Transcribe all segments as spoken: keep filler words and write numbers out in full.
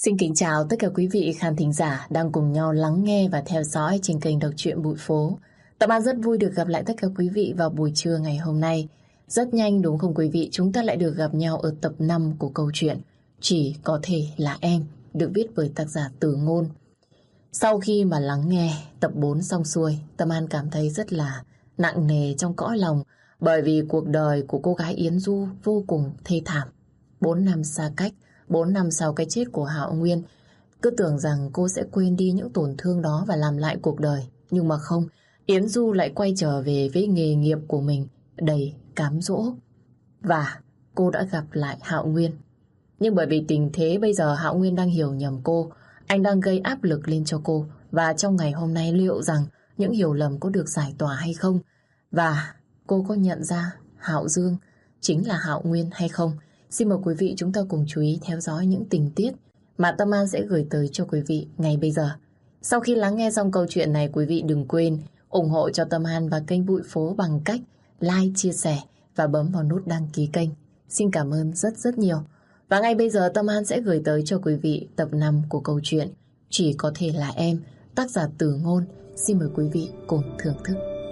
Xin kính chào tất cả quý vị khán thính giả đang cùng nhau lắng nghe và theo dõi trên kênh Đọc truyện Bụi Phố. Tâm An rất vui được gặp lại tất cả quý vị vào buổi trưa ngày hôm nay. Rất nhanh đúng không quý vị, chúng ta lại được gặp nhau ở tập năm của câu chuyện Chỉ Có Thể Là Em, được viết bởi tác giả Tử Ngôn. Sau khi mà lắng nghe tập bốn xong xuôi, Tâm An cảm thấy rất là nặng nề trong cõi lòng, bởi vì cuộc đời của cô gái Yến Du vô cùng thê thảm. Bốn năm xa cách, bốn năm sau cái chết của Hạo Nguyên, cứ tưởng rằng cô sẽ quên đi những tổn thương đó và làm lại cuộc đời. Nhưng mà không, Yến Du lại quay trở về với nghề nghiệp của mình đầy cám dỗ. Và cô đã gặp lại Hạo Nguyên. Nhưng bởi vì tình thế bây giờ Hạo Nguyên đang hiểu nhầm cô, anh đang gây áp lực lên cho cô. Và trong ngày hôm nay liệu rằng những hiểu lầm có được giải tỏa hay không? Và cô có nhận ra Hạo Dương chính là Hạo Nguyên hay không? Xin mời quý vị chúng ta cùng chú ý theo dõi những tình tiết mà Tâm An sẽ gửi tới cho quý vị ngay bây giờ. Sau khi lắng nghe xong câu chuyện này, quý vị đừng quên ủng hộ cho Tâm An và kênh Bụi Phố bằng cách like, chia sẻ và bấm vào nút đăng ký kênh. Xin cảm ơn rất rất nhiều. Và ngay bây giờ Tâm An sẽ gửi tới cho quý vị tập năm của câu chuyện Chỉ Có Thể Là Em, tác giả Tử Ngôn. Xin mời quý vị cùng thưởng thức.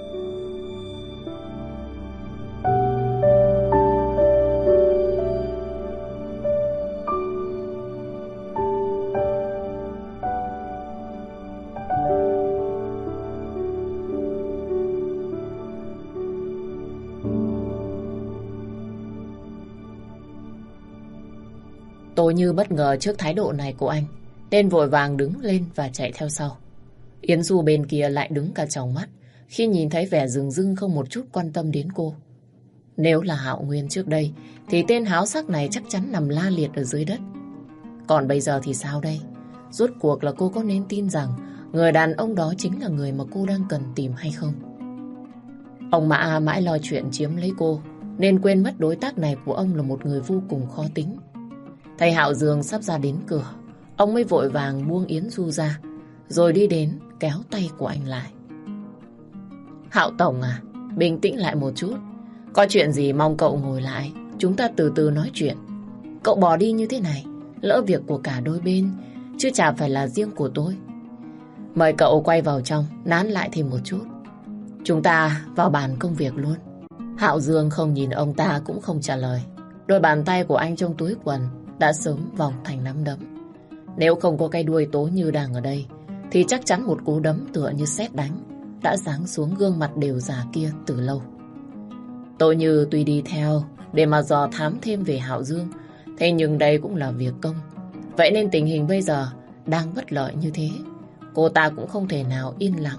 Tôi như bất ngờ trước thái độ này của anh, nên vội vàng đứng lên và chạy theo sau. Yến Du bên kia lại đứng cả tròng mắt khi nhìn thấy vẻ rừng rưng không một chút quan tâm đến cô. Nếu là Hạo Nguyên trước đây thì tên háo sắc này chắc chắn nằm la liệt ở dưới đất. Còn bây giờ thì sao đây? Rốt cuộc là cô có nên tin rằng người đàn ông đó chính là người mà cô đang cần tìm hay không? Ông Mã mãi lo chuyện chiếm lấy cô, nên quên mất đối tác này của ông là một người vô cùng khó tính. Thầy Hạo Dương sắp ra đến cửa, ông mới vội vàng buông Yến Du ra, rồi đi đến kéo tay của anh lại. Hạo Tổng à, bình tĩnh lại một chút. Có chuyện gì mong cậu ngồi lại, chúng ta từ từ nói chuyện. Cậu bỏ đi như thế này, lỡ việc của cả đôi bên, chứ chả phải là riêng của tôi. Mời cậu quay vào trong, nán lại thêm một chút. Chúng ta vào bàn công việc luôn. Hạo Dương không nhìn ông ta cũng không trả lời. Đôi bàn tay của anh trong túi quần đã sớm vòng thành nắm đấm. Nếu không có cái đuôi Tố Như đang ở đây thì chắc chắn một cú đấm tựa như sét đánh đã giáng xuống gương mặt đều già kia từ lâu. Tố Như tuy đi theo để mà dò thám thêm về Hạo Dương, thế nhưng đây cũng là việc công. Vậy nên tình hình bây giờ đang bất lợi như thế, cô ta cũng không thể nào yên lặng.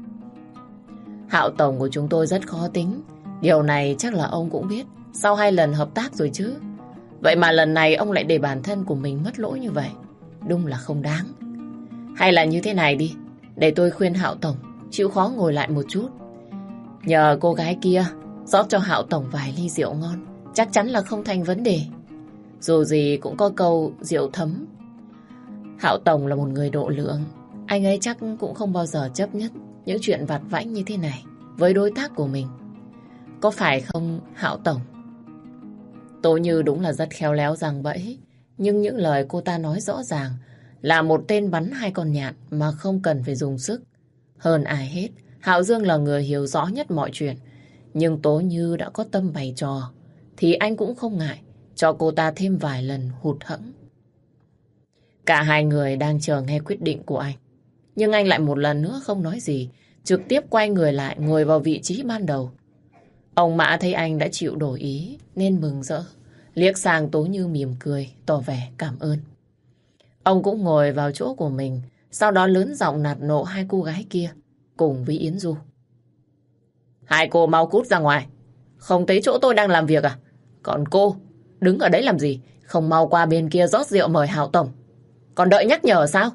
Hạo Tổng của chúng tôi rất khó tính, điều này chắc là ông cũng biết sau hai lần hợp tác rồi chứ. Vậy mà lần này ông lại để bản thân của mình mất lỗi như vậy, đúng là không đáng. Hay là như thế này đi, để tôi khuyên Hạo Tổng chịu khó ngồi lại một chút. Nhờ cô gái kia rót cho Hạo Tổng vài ly rượu ngon, chắc chắn là không thành vấn đề. Dù gì cũng có câu rượu thấm. Hạo Tổng là một người độ lượng, anh ấy chắc cũng không bao giờ chấp nhất những chuyện vặt vãnh như thế này với đối tác của mình. Có phải không Hạo Tổng? Tố Như đúng là rất khéo léo giằng bẫy, nhưng những lời cô ta nói rõ ràng là một tên bắn hai con nhạn mà không cần phải dùng sức. Hơn ai hết, Hạo Dương là người hiểu rõ nhất mọi chuyện, nhưng Tố Như đã có tâm bày trò thì anh cũng không ngại cho cô ta thêm vài lần hụt hẫng. Cả hai người đang chờ nghe quyết định của anh, nhưng anh lại một lần nữa không nói gì, trực tiếp quay người lại ngồi vào vị trí ban đầu. Ông Mã thấy anh đã chịu đổi ý nên mừng rỡ, liếc sang Tố Như mỉm cười, tỏ vẻ cảm ơn. Ông cũng ngồi vào chỗ của mình, sau đó lớn giọng nạt nộ hai cô gái kia cùng với Yến Du. Hai cô mau cút ra ngoài, không thấy chỗ tôi đang làm việc à? Còn cô, đứng ở đấy làm gì? Không mau qua bên kia rót rượu mời Hạo Tổng. Còn đợi nhắc nhở sao?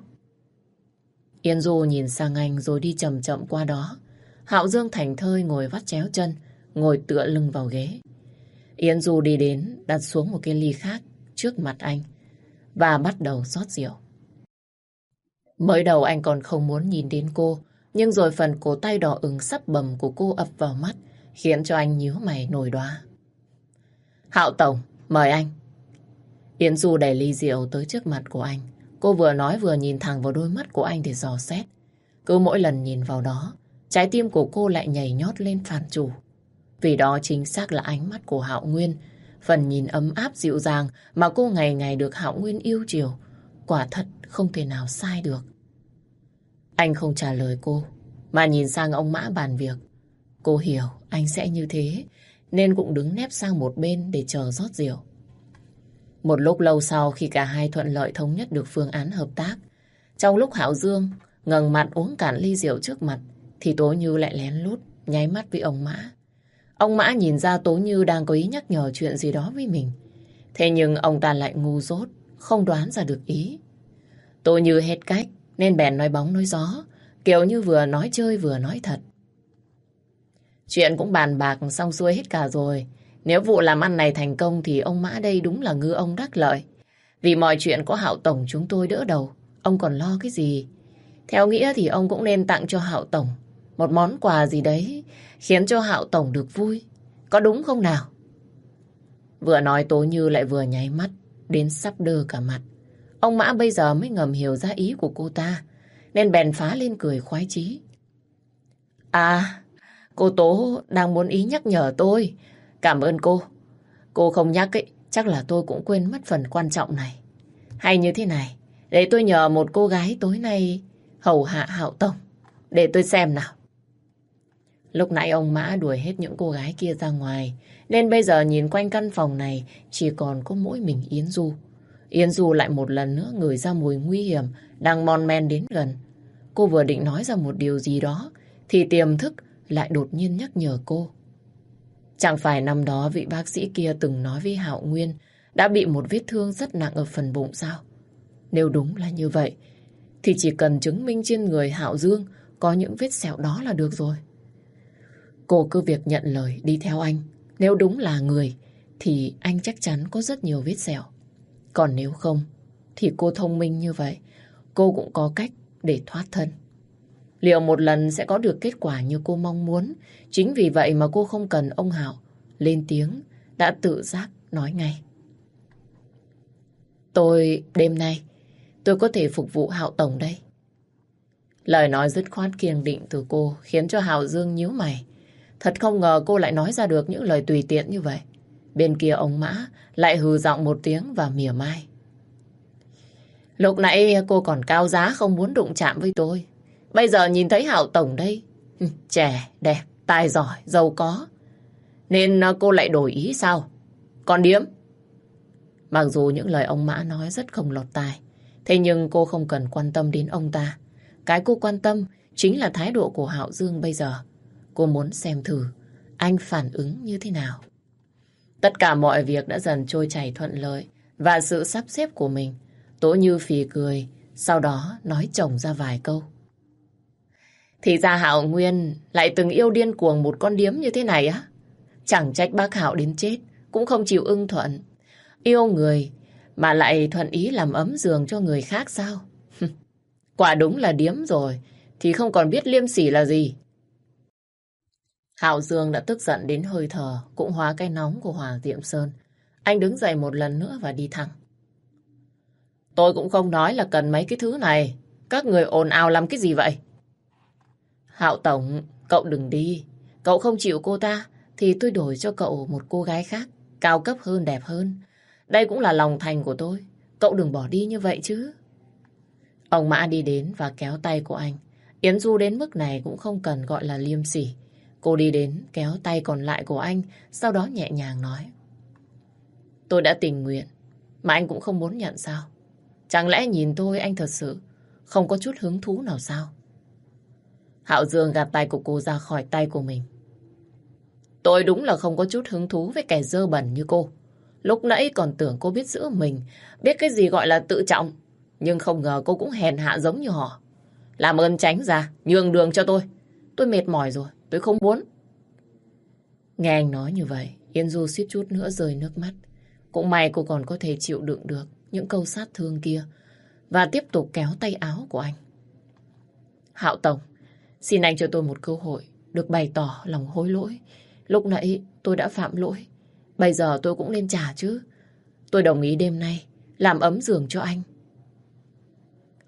Yến Du nhìn sang anh rồi đi chậm chậm qua đó. Hạo Dương thảnh thơi ngồi vắt chéo chân, ngồi tựa lưng vào ghế. Yến Du đi đến, đặt xuống một cái ly khác trước mặt anh và bắt đầu rót rượu. Mới đầu anh còn không muốn nhìn đến cô, nhưng rồi phần cổ tay đỏ ửng sắp bầm của cô ập vào mắt, khiến cho anh nhíu mày nổi đoá. Hạo Tổng, mời anh. Yến Du đẩy ly rượu tới trước mặt của anh, Cô vừa nói vừa nhìn thẳng vào đôi mắt của anh để dò xét. Cứ mỗi lần nhìn vào đó, trái tim của cô lại nhảy nhót lên phản chủ. Vì đó chính xác là ánh mắt của Hạo Nguyên, phần nhìn ấm áp dịu dàng mà cô ngày ngày được Hạo Nguyên yêu chiều. Quả thật không thể nào sai được. Anh không trả lời cô, mà nhìn sang ông Mã bàn việc. Cô hiểu anh sẽ như thế, nên cũng đứng nép sang một bên để chờ rót rượu. Một lúc lâu sau, khi cả hai thuận lợi thống nhất được phương án hợp tác, trong lúc Hạo Dương ngẩng mặt uống cạn ly rượu trước mặt, thì Tố Như lại lén lút nháy mắt với ông Mã. Ông Mã nhìn ra Tố Như đang có ý nhắc nhở chuyện gì đó với mình. Thế nhưng ông ta lại ngu dốt, không đoán ra được ý. Tố Như hết cách, nên bèn nói bóng nói gió, kiểu như vừa nói chơi vừa nói thật. Chuyện cũng bàn bạc xong xuôi hết cả rồi. Nếu vụ làm ăn này thành công thì ông Mã đây đúng là ngư ông đắc lợi. Vì mọi chuyện có Hạo Tổng chúng tôi đỡ đầu, ông còn lo cái gì? Theo nghĩa thì ông cũng nên tặng cho Hạo Tổng một món quà gì đấy, khiến cho Hạo Tổng được vui. Có đúng không nào? Vừa nói Tố Như lại vừa nháy mắt, đến sắp đơ cả mặt. Ông Mã bây giờ mới ngầm hiểu ra ý của cô ta, nên bèn phá lên cười khoái chí. À, cô Tố đang muốn ý nhắc nhở tôi. Cảm ơn cô. Cô không nhắc ấy, chắc là tôi cũng quên mất phần quan trọng này. Hay như thế này, để tôi nhờ một cô gái tối nay hầu hạ Hạo Tổng. Để tôi xem nào. Lúc nãy ông Mã đuổi hết những cô gái kia ra ngoài, nên bây giờ nhìn quanh căn phòng này chỉ còn có mỗi mình Yến Du. Yến Du lại một lần nữa ngửi ra mùi nguy hiểm đang mon men đến gần. Cô vừa định nói ra một điều gì đó thì tiềm thức lại đột nhiên nhắc nhở cô. Chẳng phải năm đó vị bác sĩ kia từng nói với Hạo Nguyên đã bị một vết thương rất nặng ở phần bụng sao? Nếu đúng là như vậy thì chỉ cần chứng minh trên người Hạo Dương có những vết sẹo đó là được rồi. Cô cứ việc nhận lời đi theo anh. Nếu đúng là người thì anh chắc chắn có rất nhiều vết sẹo. Còn nếu không thì cô thông minh như vậy, cô cũng có cách để thoát thân. Liệu một lần sẽ có được kết quả như cô mong muốn? Chính vì vậy mà cô không cần ông Hạo lên tiếng, đã tự giác nói ngay. Tôi, đêm nay, tôi có thể phục vụ Hạo Tổng đây. Lời nói dứt khoát kiên định từ cô khiến cho Hạo Dương nhíu mày. Thật không ngờ cô lại nói ra được những lời tùy tiện như vậy. Bên kia ông Mã lại hừ giọng một tiếng và mỉa mai. Lúc nãy cô còn cao giá không muốn đụng chạm với tôi. Bây giờ nhìn thấy Hạo Tổng đây, trẻ, đẹp, tài giỏi, giàu có, nên cô lại đổi ý sao? Còn điếm? Mặc dù những lời ông Mã nói rất không lọt tai, thế nhưng cô không cần quan tâm đến ông ta. Cái cô quan tâm chính là thái độ của Hạo Dương bây giờ. Cô muốn xem thử anh phản ứng như thế nào. Tất cả mọi việc đã dần trôi chảy thuận lợi và sự sắp xếp của mình. Tố Như phì cười, sau đó nói chồng ra vài câu. Thì ra Hạo Nguyên lại từng yêu điên cuồng một con điếm như thế này á. Chẳng trách bác Hạo đến chết cũng không chịu ưng thuận. Yêu người mà lại thuận ý làm ấm giường cho người khác sao? Quả đúng là điếm rồi, thì không còn biết liêm sỉ là gì. Hạo Dương đã tức giận đến hơi thở cũng hóa cái nóng của Hoàng Diệm Sơn. Anh đứng dậy một lần nữa và đi thẳng. Tôi cũng không nói là cần mấy cái thứ này. Các người ồn ào làm cái gì vậy? Hạo Tổng, cậu đừng đi. Cậu không chịu cô ta thì tôi đổi cho cậu một cô gái khác, cao cấp hơn, đẹp hơn. Đây cũng là lòng thành của tôi. Cậu đừng bỏ đi như vậy chứ. Ông Mã đi đến và kéo tay của anh. Yến Du đến mức này cũng không cần gọi là liêm sỉ. Cô đi đến kéo tay còn lại của anh, sau đó nhẹ nhàng nói. Tôi đã tình nguyện, mà anh cũng không muốn nhận sao? Chẳng lẽ nhìn tôi anh thật sự không có chút hứng thú nào sao? Hạo Dương gạt tay của cô ra khỏi tay của mình. Tôi đúng là không có chút hứng thú với kẻ dơ bẩn như cô. Lúc nãy còn tưởng cô biết giữ mình, biết cái gì gọi là tự trọng. Nhưng không ngờ cô cũng hèn hạ giống như họ. Làm ơn tránh ra, nhường đường cho tôi. Tôi mệt mỏi rồi, tôi không muốn. Nghe anh nói như vậy, Yến Du suýt chút nữa rơi nước mắt. Cũng may cô còn có thể chịu đựng được những câu sát thương kia và tiếp tục kéo tay áo của anh. Hạo Tổng, xin anh cho tôi một cơ hội được bày tỏ lòng hối lỗi. Lúc nãy tôi đã phạm lỗi, bây giờ tôi cũng nên trả chứ. Tôi đồng ý đêm nay làm ấm giường cho anh.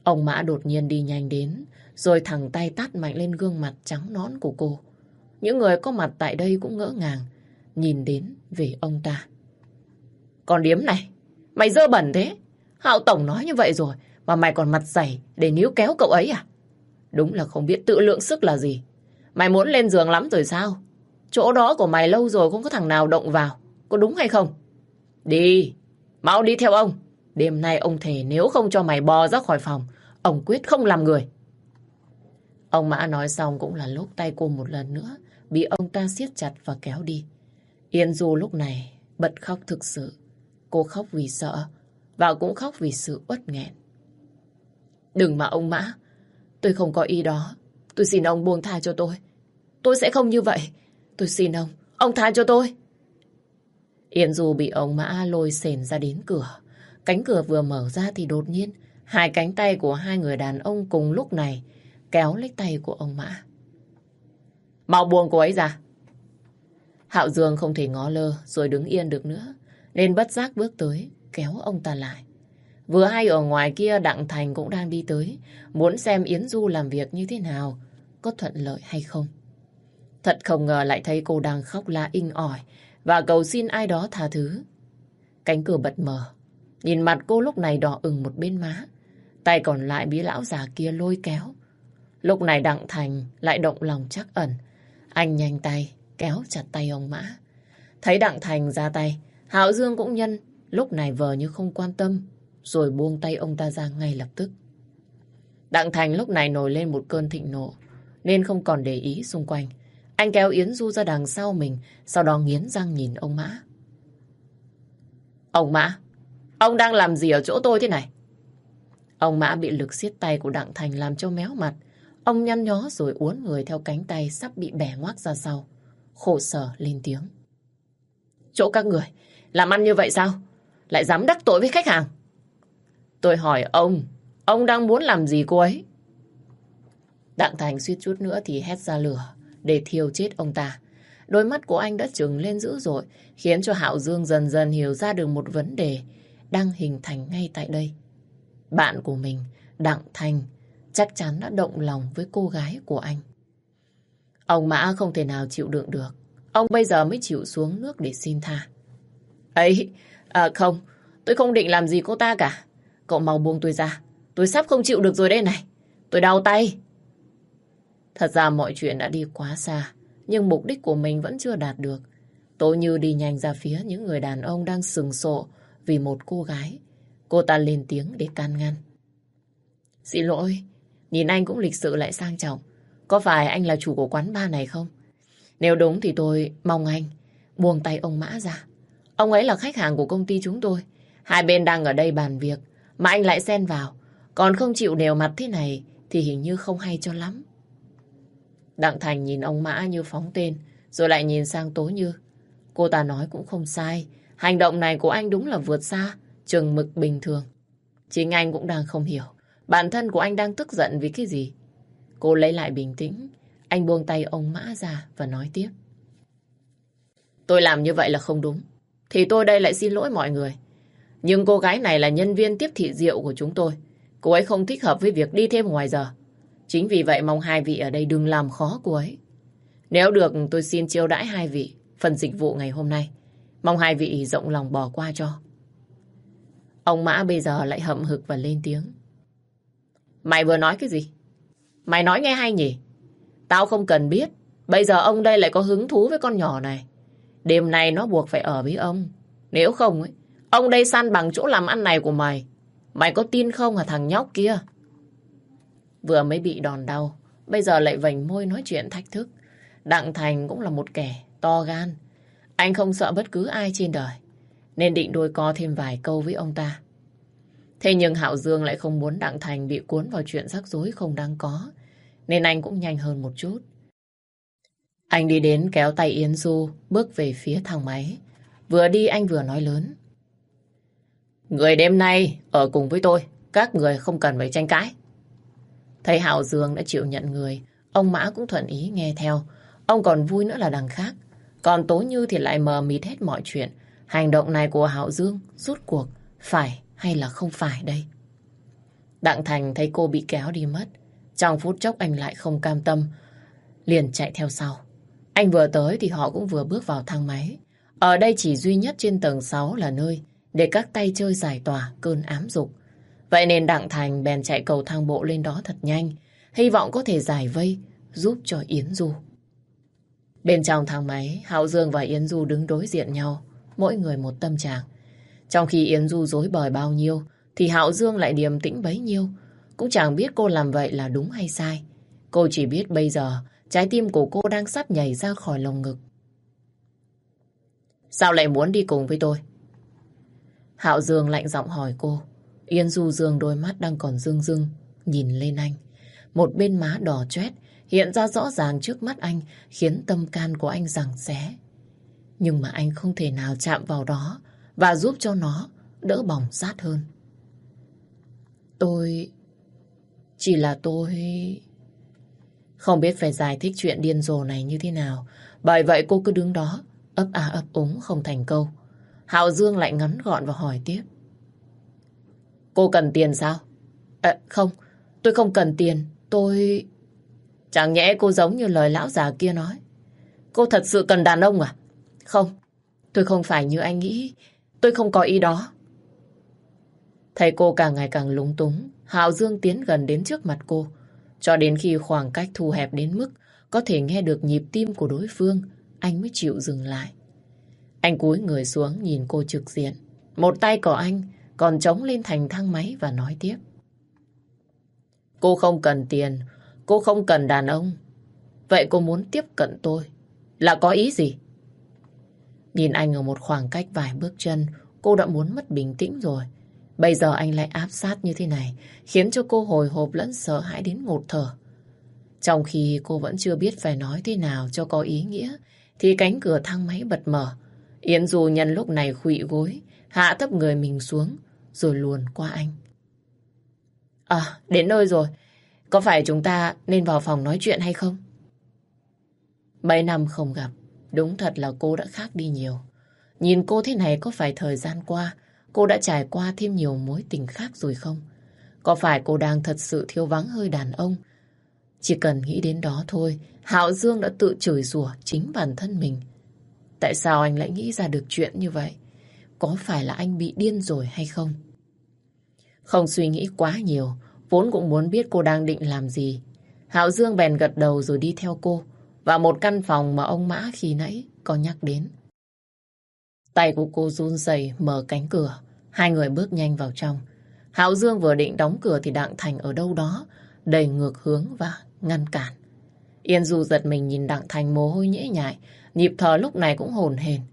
Ông Mã đột nhiên đi nhanh đến, rồi thẳng tay tát mạnh lên gương mặt trắng nõn của cô. Những người có mặt tại đây cũng ngỡ ngàng, nhìn đến về ông ta. Con điếm này, mày dơ bẩn thế. Hạo Tổng nói như vậy rồi, mà mày còn mặt dày để níu kéo cậu ấy à? Đúng là không biết tự lượng sức là gì. Mày muốn lên giường lắm rồi sao? Chỗ đó của mày lâu rồi không có thằng nào động vào, có đúng hay không? Đi, mau đi theo ông. Đêm nay ông thề nếu không cho mày bò ra khỏi phòng, ông quyết không làm người. Ông Mã nói xong cũng là lúc tay cô một lần nữa bị ông ta siết chặt và kéo đi. Yên Du lúc này bật khóc thực sự. Cô khóc vì sợ và cũng khóc vì sự uất nghẹn. Đừng mà ông Mã, tôi không có ý đó. Tôi xin ông buông tha cho tôi. Tôi sẽ không như vậy. Tôi xin ông, ông tha cho tôi. Yên Du bị ông Mã lôi xền ra đến cửa. Cánh cửa vừa mở ra thì đột nhiên hai cánh tay của hai người đàn ông cùng lúc này kéo lấy tay của ông Mã. Mau buông cô ấy ra. Hạo Dương không thể ngó lơ rồi đứng yên được nữa, nên bất giác bước tới kéo ông ta lại. Vừa hay ở ngoài kia Đặng Thành cũng đang đi tới, muốn xem Yến Du làm việc như thế nào, có thuận lợi hay không. Thật không ngờ lại thấy cô đang khóc la inh ỏi và cầu xin ai đó tha thứ. Cánh cửa bật mở, nhìn mặt cô lúc này đỏ ửng một bên má, tay còn lại bị lão già kia lôi kéo. Lúc này Đặng Thành lại động lòng trắc ẩn, anh nhanh tay kéo chặt tay ông Mã. Thấy Đặng Thành ra tay, Hạo Dương cũng nhân lúc này vờ như không quan tâm, rồi buông tay ông ta ra ngay lập tức. Đặng Thành lúc này nổi lên một cơn thịnh nộ, nên không còn để ý xung quanh. Anh kéo Yến Du ra đằng sau mình, sau đó nghiến răng nhìn ông Mã. Ông Mã, ông đang làm gì ở chỗ tôi thế này? Ông Mã bị lực siết tay của Đặng Thành làm cho méo mặt. Ông nhăn nhó rồi uốn người theo cánh tay sắp bị bẻ ngoác ra sau. Khổ sở lên tiếng. Chỗ các người, làm ăn như vậy sao? Lại dám đắc tội với khách hàng? Tôi hỏi ông, ông đang muốn làm gì cô ấy? Đặng Thành suýt chút nữa thì hét ra lửa để thiêu chết ông ta. Đôi mắt của anh đã trừng lên dữ dội, khiến cho Hạo Dương dần dần hiểu ra được một vấn đề đang hình thành ngay tại đây. Bạn của mình, Đặng Thành, chắc chắn đã động lòng với cô gái của anh. Ông Mã không thể nào chịu đựng được. Ông bây giờ mới chịu xuống nước để xin tha. Ấy, à, không, tôi không định làm gì cô ta cả. Cậu mau buông tôi ra. Tôi sắp không chịu được rồi đây này. Tôi đau tay. Thật ra mọi chuyện đã đi quá xa, nhưng mục đích của mình vẫn chưa đạt được. Tố Như đi nhanh ra phía những người đàn ông đang sừng sộ vì một cô gái. Cô ta lên tiếng để can ngăn. Xin lỗi, nhìn anh cũng lịch sự lại sang trọng. Có phải anh là chủ của quán bar này không? Nếu đúng thì tôi mong anh buông tay ông Mã ra. Ông ấy là khách hàng của công ty chúng tôi. Hai bên đang ở đây bàn việc mà anh lại xen vào, còn không chịu nể mặt thế này thì hình như không hay cho lắm. Đặng Thành nhìn ông Mã như phóng tên, rồi lại nhìn sang Tố Như. Cô ta nói cũng không sai. Hành động này của anh đúng là vượt xa chừng mực bình thường. Chính anh cũng đang không hiểu bản thân của anh đang tức giận vì cái gì. Cô lấy lại bình tĩnh. Anh buông tay ông Mã ra và nói tiếp. Tôi làm như vậy là không đúng, thì tôi đây lại xin lỗi mọi người. Nhưng cô gái này là nhân viên tiếp thị rượu của chúng tôi. Cô ấy không thích hợp với việc đi thêm ngoài giờ. Chính vì vậy mong hai vị ở đây đừng làm khó cô ấy. Nếu được tôi xin chiêu đãi hai vị phần dịch vụ ngày hôm nay. Mong hai vị rộng lòng bỏ qua cho. Ông Mã bây giờ lại hậm hực và lên tiếng. Mày vừa nói cái gì? Mày nói nghe hay nhỉ? Tao không cần biết. Bây giờ ông đây lại có hứng thú với con nhỏ này. Đêm nay nó buộc phải ở với ông. Nếu không ấy, ông đây săn bằng chỗ làm ăn này của mày. Mày có tin không hả thằng nhóc kia? Vừa mới bị đòn đau, bây giờ lại vành môi nói chuyện thách thức. Đặng Thành cũng là một kẻ to gan. Anh không sợ bất cứ ai trên đời, nên định đôi co thêm vài câu với ông ta. Thế nhưng Hạo Dương lại không muốn Đặng Thành bị cuốn vào chuyện rắc rối không đáng có, nên anh cũng nhanh hơn một chút. Anh đi đến kéo tay Yến Du bước về phía thang máy. Vừa đi anh vừa nói lớn. Người đêm nay ở cùng với tôi, các người không cần phải tranh cãi. Thấy Hạo Dương đã chịu nhận người, ông Mã cũng thuận ý nghe theo. Ông còn vui nữa là đằng khác. Còn Tố Như thì lại mờ mịt hết mọi chuyện. Hành động này của Hạo Dương rốt cuộc phải hay là không phải đây? Đặng Thành thấy cô bị kéo đi mất. Trong phút chốc anh lại không cam tâm, liền chạy theo sau. Anh vừa tới thì họ cũng vừa bước vào thang máy. Ở đây chỉ duy nhất trên tầng sáu là nơi để các tay chơi giải tỏa cơn ám dục. Vậy nên Đặng Thành bèn chạy cầu thang bộ lên đó thật nhanh, hy vọng có thể giải vây giúp cho Yến Du. Bên trong thang máy, Hạo Dương và Yến Du đứng đối diện nhau, mỗi người một tâm trạng. Trong khi Yến Du rối bời bao nhiêu, thì Hạo Dương lại điềm tĩnh bấy nhiêu. Cũng chẳng biết cô làm vậy là đúng hay sai. Cô chỉ biết bây giờ trái tim của cô đang sắp nhảy ra khỏi lồng ngực. Sao lại muốn đi cùng với tôi? Hạo Dương lạnh giọng hỏi cô. Yến Du dương đôi mắt đang còn rưng rưng nhìn lên anh. Một bên má đỏ chét hiện ra rõ ràng trước mắt anh, khiến tâm can của anh giằng xé. Nhưng mà anh không thể nào chạm vào đó và giúp cho nó đỡ bỏng rát hơn. Tôi... Chỉ là tôi... Không biết phải giải thích chuyện điên rồ này như thế nào. Bởi vậy cô cứ đứng đó, ấp a ấp úng không thành câu. Hạo Dương lại ngắn gọn và hỏi tiếp. Cô cần tiền sao? À, không, tôi không cần tiền. Tôi... Chẳng nhẽ cô giống như lời lão già kia nói. Cô thật sự cần đàn ông à? Không, tôi không phải như anh nghĩ. Tôi không có ý đó. Thấy cô càng ngày càng lúng túng, Hạo Dương tiến gần đến trước mặt cô, cho đến khi khoảng cách thu hẹp đến mức có thể nghe được nhịp tim của đối phương, anh mới chịu dừng lại. Anh cúi người xuống nhìn cô trực diện. Một tay của anh còn chống lên thành thang máy và nói tiếp. Cô không cần tiền, cô không cần đàn ông. Vậy cô muốn tiếp cận tôi là có ý gì? Nhìn anh ở một khoảng cách vài bước chân, cô đã muốn mất bình tĩnh rồi. Bây giờ anh lại áp sát như thế này, khiến cho cô hồi hộp lẫn sợ hãi đến ngột thở. Trong khi cô vẫn chưa biết phải nói thế nào cho có ý nghĩa, thì cánh cửa thang máy bật mở. Yến Du nhân lúc này khuỵu gối, hạ thấp người mình xuống, rồi luồn qua anh. À, đến nơi rồi. Có phải chúng ta nên vào phòng nói chuyện hay không? Mấy năm không gặp, đúng thật là cô đã khác đi nhiều. Nhìn cô thế này có phải thời gian qua cô đã trải qua thêm nhiều mối tình khác rồi không? Có phải cô đang thật sự thiếu vắng hơi đàn ông? Chỉ cần nghĩ đến đó thôi, Hạo Dương đã tự chửi rủa chính bản thân mình. Tại sao anh lại nghĩ ra được chuyện như vậy? Có phải là anh bị điên rồi hay không? Không suy nghĩ quá nhiều, vốn cũng muốn biết cô đang định làm gì. Hạo Dương bèn gật đầu rồi đi theo cô vào một căn phòng mà ông Mã khi nãy có nhắc đến. Tay của cô run rẩy mở cánh cửa, hai người bước nhanh vào trong. Hạo Dương vừa định đóng cửa thì Đặng Thành ở đâu đó đẩy ngược hướng và ngăn cản. Yến Du giật mình nhìn Đặng Thành mồ hôi nhễ nhại, nhịp thở lúc này cũng hổn hển.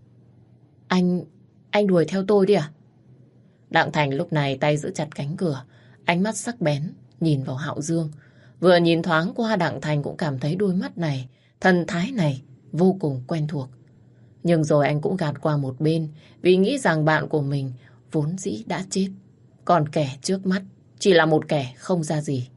Anh, anh đuổi theo tôi đi à? Đặng Thành lúc này tay giữ chặt cánh cửa, ánh mắt sắc bén nhìn vào Hạo Dương. Vừa nhìn thoáng qua Đặng Thành cũng cảm thấy đôi mắt này, thần thái này vô cùng quen thuộc. Nhưng rồi anh cũng gạt qua một bên vì nghĩ rằng bạn của mình vốn dĩ đã chết. Còn kẻ trước mắt chỉ là một kẻ không ra gì.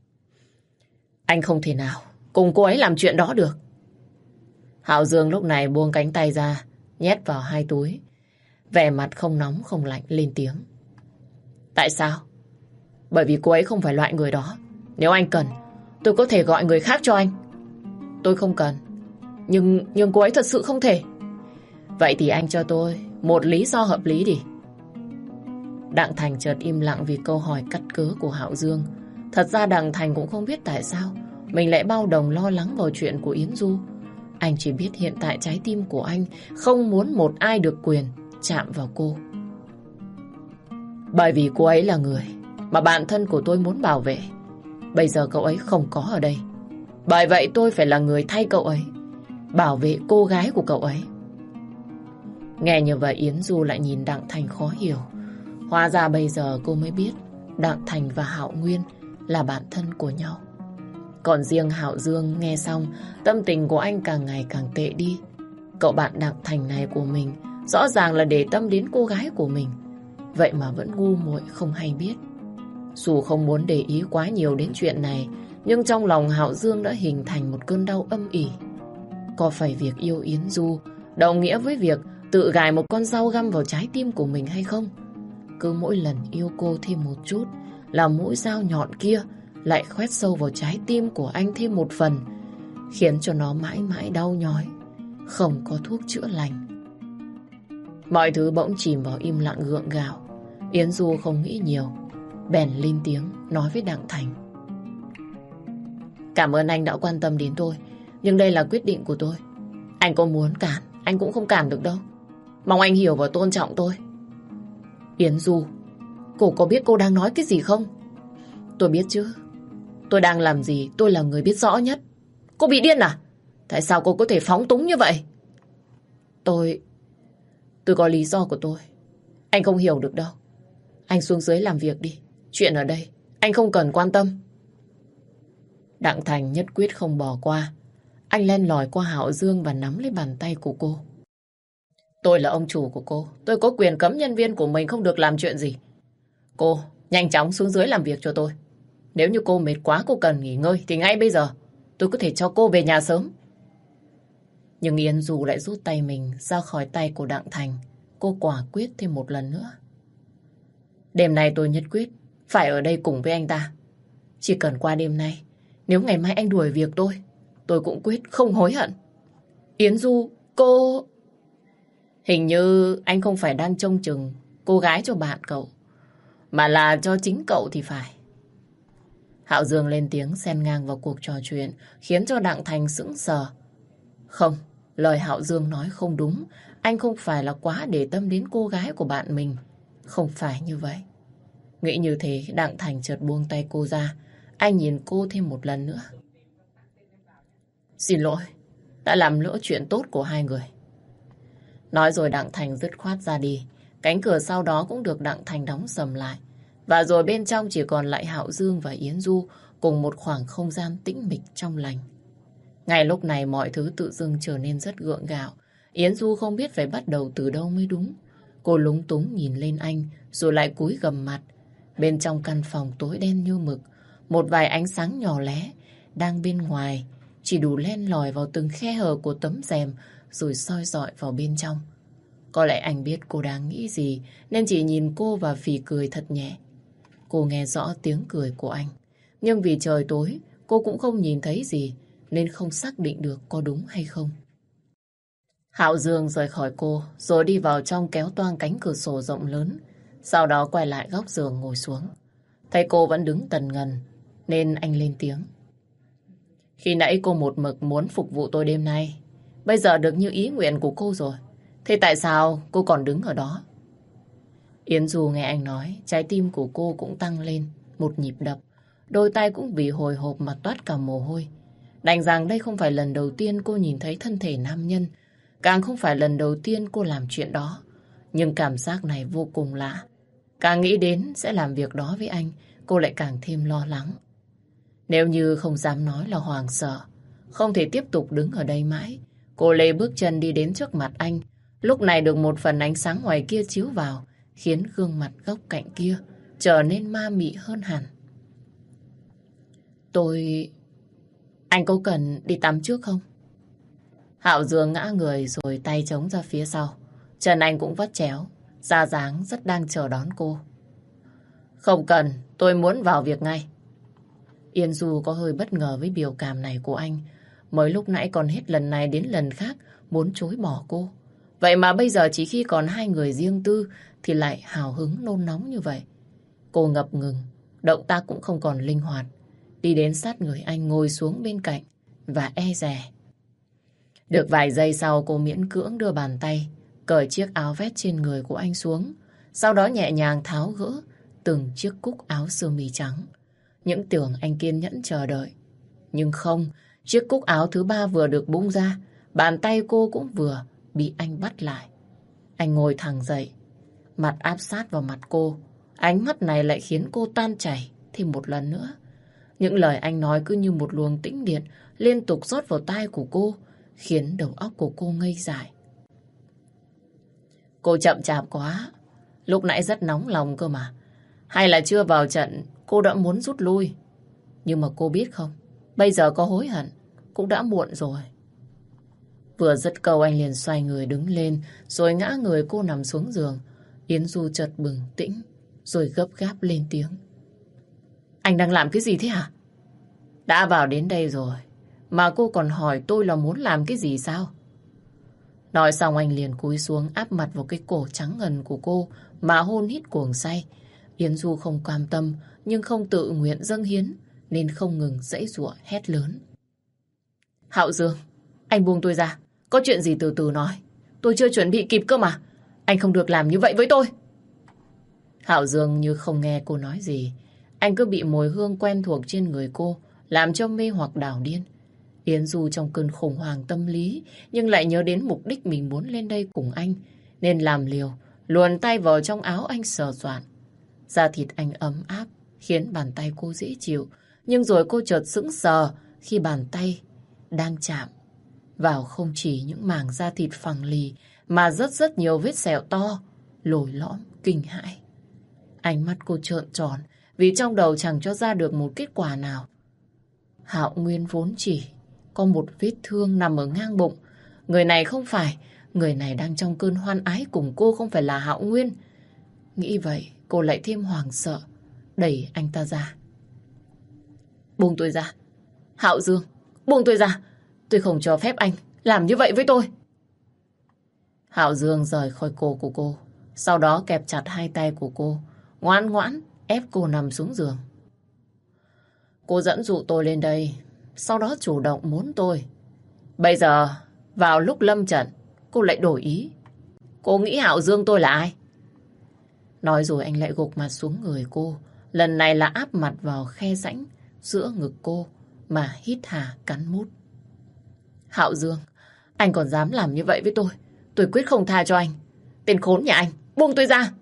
Anh không thể nào cùng cô ấy làm chuyện đó được. Hạo Dương lúc này buông cánh tay ra, nhét vào hai túi, vẻ mặt không nóng không lạnh lên tiếng. Tại sao? Bởi vì cô ấy không phải loại người đó. Nếu anh cần, tôi có thể gọi người khác cho anh. Tôi không cần. Nhưng, nhưng cô ấy thật sự không thể. Vậy thì anh cho tôi một lý do hợp lý đi. Đặng Thành chợt im lặng vì câu hỏi cắt cớ của Hạo Dương. Thật ra Đặng Thành cũng không biết tại sao mình lại bao đồng lo lắng vào chuyện của Yến Du. Anh chỉ biết hiện tại trái tim của anh không muốn một ai được quyền chạm vào cô. Bởi vì cô ấy là người mà bản thân của tôi muốn bảo vệ. Bây giờ cậu ấy không có ở đây. Bởi vậy tôi phải là người thay cậu ấy bảo vệ cô gái của cậu ấy. Nghe như vậy Yến Du lại nhìn Đặng Thành khó hiểu. Hóa ra bây giờ cô mới biết Đặng Thành và Hạo Nguyên là bạn thân của nhau. Còn riêng Hạo Dương nghe xong, tâm tình của anh càng ngày càng tệ đi. Cậu bạn Đặng Thành này của mình rõ ràng là để tâm đến cô gái của mình, vậy mà vẫn ngu muội không hay biết. Dù không muốn để ý quá nhiều đến chuyện này, nhưng trong lòng Hạo Dương đã hình thành một cơn đau âm ỉ. Có phải việc yêu Yến Du đồng nghĩa với việc tự gài một con dao găm vào trái tim của mình hay không? Cứ mỗi lần yêu cô thêm một chút là mũi dao nhọn kia lại khoét sâu vào trái tim của anh thêm một phần, khiến cho nó mãi mãi đau nhói, không có thuốc chữa lành. Mọi thứ bỗng chìm vào im lặng gượng gạo. Yến Du không nghĩ nhiều, bèn lên tiếng nói với Đặng Thành. Cảm ơn anh đã quan tâm đến tôi, nhưng đây là quyết định của tôi. Anh có muốn cản, anh cũng không cản được đâu. Mong anh hiểu và tôn trọng tôi. Yến Du, cô có biết cô đang nói cái gì không? Tôi biết chứ. Tôi đang làm gì, tôi là người biết rõ nhất. Cô bị điên à? Tại sao cô có thể phóng túng như vậy? Tôi... Tôi có lý do của tôi. Anh không hiểu được đâu. Anh xuống dưới làm việc đi. Chuyện ở đây, anh không cần quan tâm. Đặng Thành nhất quyết không bỏ qua. Anh len lỏi qua Hạo Dương và nắm lấy bàn tay của cô. Tôi là ông chủ của cô. Tôi có quyền cấm nhân viên của mình không được làm chuyện gì. Cô, nhanh chóng xuống dưới làm việc cho tôi. Nếu như cô mệt quá, cô cần nghỉ ngơi, thì ngay bây giờ tôi có thể cho cô về nhà sớm. Nhưng Yến Du lại rút tay mình ra khỏi tay của Đặng Thành. Cô quả quyết thêm một lần nữa. Đêm nay tôi nhất quyết phải ở đây cùng với anh ta. Chỉ cần qua đêm nay, nếu ngày mai anh đuổi việc tôi, tôi cũng quyết không hối hận. Yến Du, cô... Hình như anh không phải đang trông chừng cô gái cho bạn cậu, mà là cho chính cậu thì phải. Hạo Dương lên tiếng xen ngang vào cuộc trò chuyện, khiến cho Đặng Thành sững sờ. Không, lời Hạo Dương nói không đúng. Anh không phải là quá để tâm đến cô gái của bạn mình. Không phải như vậy. Nghĩ như thế, Đặng Thành chợt buông tay cô ra. Anh nhìn cô thêm một lần nữa. Xin lỗi, đã làm lỡ chuyện tốt của hai người. Nói rồi Đặng Thành dứt khoát ra đi. Cánh cửa sau đó cũng được Đặng Thành đóng sầm lại. Và rồi bên trong chỉ còn lại Hạo Dương và Yến Du cùng một khoảng không gian tĩnh mịch trong lành. Ngay lúc này mọi thứ tự dưng trở nên rất gượng gạo. Yến Du không biết phải bắt đầu từ đâu mới đúng. Cô lúng túng nhìn lên anh rồi lại cúi gằm mặt. Bên trong căn phòng tối đen như mực, một vài ánh sáng nhỏ lé đang bên ngoài chỉ đủ len lỏi vào từng khe hở của tấm rèm rồi soi rọi vào bên trong. Có lẽ anh biết cô đang nghĩ gì nên chỉ nhìn cô và phì cười thật nhẹ. Cô nghe rõ tiếng cười của anh, nhưng vì trời tối cô cũng không nhìn thấy gì nên không xác định được có đúng hay không. Hạo Dương rời khỏi cô rồi đi vào trong kéo toang cánh cửa sổ rộng lớn, sau đó quay lại góc giường ngồi xuống. Thấy cô vẫn đứng tần ngần nên anh lên tiếng. Khi nãy cô một mực muốn phục vụ tôi đêm nay, bây giờ được như ý nguyện của cô rồi. Thế tại sao cô còn đứng ở đó? Yến Du nghe anh nói, trái tim của cô cũng tăng lên một nhịp đập. Đôi tay cũng vì hồi hộp mà toát cả mồ hôi. Đành rằng đây không phải lần đầu tiên cô nhìn thấy thân thể nam nhân, càng không phải lần đầu tiên cô làm chuyện đó. Nhưng cảm giác này vô cùng lạ. Càng nghĩ đến sẽ làm việc đó với anh, cô lại càng thêm lo lắng. Nếu như không dám nói là hoảng sợ, không thể tiếp tục đứng ở đây mãi, cô lê bước chân đi đến trước mặt anh. Lúc này được một phần ánh sáng ngoài kia chiếu vào, khiến gương mặt góc cạnh kia trở nên ma mị hơn hẳn. Tôi... Anh có cần đi tắm trước không? Hạo Dương ngã người rồi tay chống ra phía sau. Chân anh cũng vắt chéo, ra dáng rất đang chờ đón cô. Không cần, tôi muốn vào việc ngay. Yến Du có hơi bất ngờ với biểu cảm này của anh. Mới lúc nãy còn hết lần này đến lần khác muốn chối bỏ cô. Vậy mà bây giờ chỉ khi còn hai người riêng tư thì lại hào hứng nôn nóng như vậy. Cô ngập ngừng, động tác cũng không còn linh hoạt. Đi đến sát người anh ngồi xuống bên cạnh và e dè. Được vài giây sau cô miễn cưỡng đưa bàn tay cởi chiếc áo vest trên người của anh xuống. Sau đó nhẹ nhàng tháo gỡ từng chiếc cúc áo sơ mi trắng. Những tưởng anh kiên nhẫn chờ đợi. Nhưng không, chiếc cúc áo thứ ba vừa được bung ra, bàn tay cô cũng vừa bị anh bắt lại. Anh ngồi thẳng dậy, mặt áp sát vào mặt cô. Ánh mắt này lại khiến cô tan chảy thêm một lần nữa. Những lời anh nói cứ như một luồng tĩnh điện liên tục rót vào tai của cô, khiến đầu óc của cô ngây dại. Cô chậm chạp quá, lúc nãy rất nóng lòng cơ mà. Hay là chưa vào trận cô đã muốn rút lui? Nhưng mà cô biết không, bây giờ có hối hận cũng đã muộn rồi. Vừa dứt câu anh liền xoay người đứng lên, rồi ngã người cô nằm xuống giường. Yến Du chợt bừng tỉnh, rồi gấp gáp lên tiếng. Anh đang làm cái gì thế hả? Đã vào đến đây rồi, mà cô còn hỏi tôi là muốn làm cái gì sao? Nói xong anh liền cúi xuống áp mặt vào cái cổ trắng ngần của cô mà hôn hít cuồng say. Yến Du không cam tâm nhưng không tự nguyện dâng hiến nên không ngừng giãy giụa hét lớn. Hạo Dương, anh buông tôi ra. Có chuyện gì từ từ nói. Tôi chưa chuẩn bị kịp cơ mà. Anh không được làm như vậy với tôi. Hạo Dương như không nghe cô nói gì. Anh cứ bị mùi hương quen thuộc trên người cô làm cho mê hoặc đảo điên. Yến Du trong cơn khủng hoảng tâm lý nhưng lại nhớ đến mục đích mình muốn lên đây cùng anh nên làm liều, luồn tay vào trong áo anh sờ soạn. Da thịt anh ấm áp khiến bàn tay cô dễ chịu, nhưng rồi cô chợt sững sờ khi bàn tay đang chạm vào không chỉ những mảng da thịt phẳng lì mà rất rất nhiều vết sẹo to, lồi lõm, kinh hãi. Ánh mắt cô trợn tròn vì trong đầu chẳng cho ra được một kết quả nào. Hạo Nguyên vốn chỉ có một vết thương nằm ở ngang bụng. Người này không phải, người này đang trong cơn hoan ái cùng cô không phải là Hạo Nguyên. Nghĩ vậy, cô lại thêm hoảng sợ, đẩy anh ta ra. Buông tôi ra. Hạo Dương, buông tôi ra. Tôi không cho phép anh làm như vậy với tôi. Hạo Dương rời khỏi cổ của cô, sau đó kẹp chặt hai tay của cô, ngoan ngoãn ép cô nằm xuống giường. Cô dẫn dụ tôi lên đây, sau đó chủ động muốn tôi. Bây giờ, vào lúc lâm trận, cô lại đổi ý. Cô nghĩ Hạo Dương tôi là ai? Nói rồi anh lại gục mặt xuống người cô, lần này là áp mặt vào khe rãnh giữa ngực cô mà hít hà cắn mút. Hạo Dương, anh còn dám làm như vậy với tôi, tôi quyết không tha cho anh. Tên khốn nhà anh, buông tôi ra.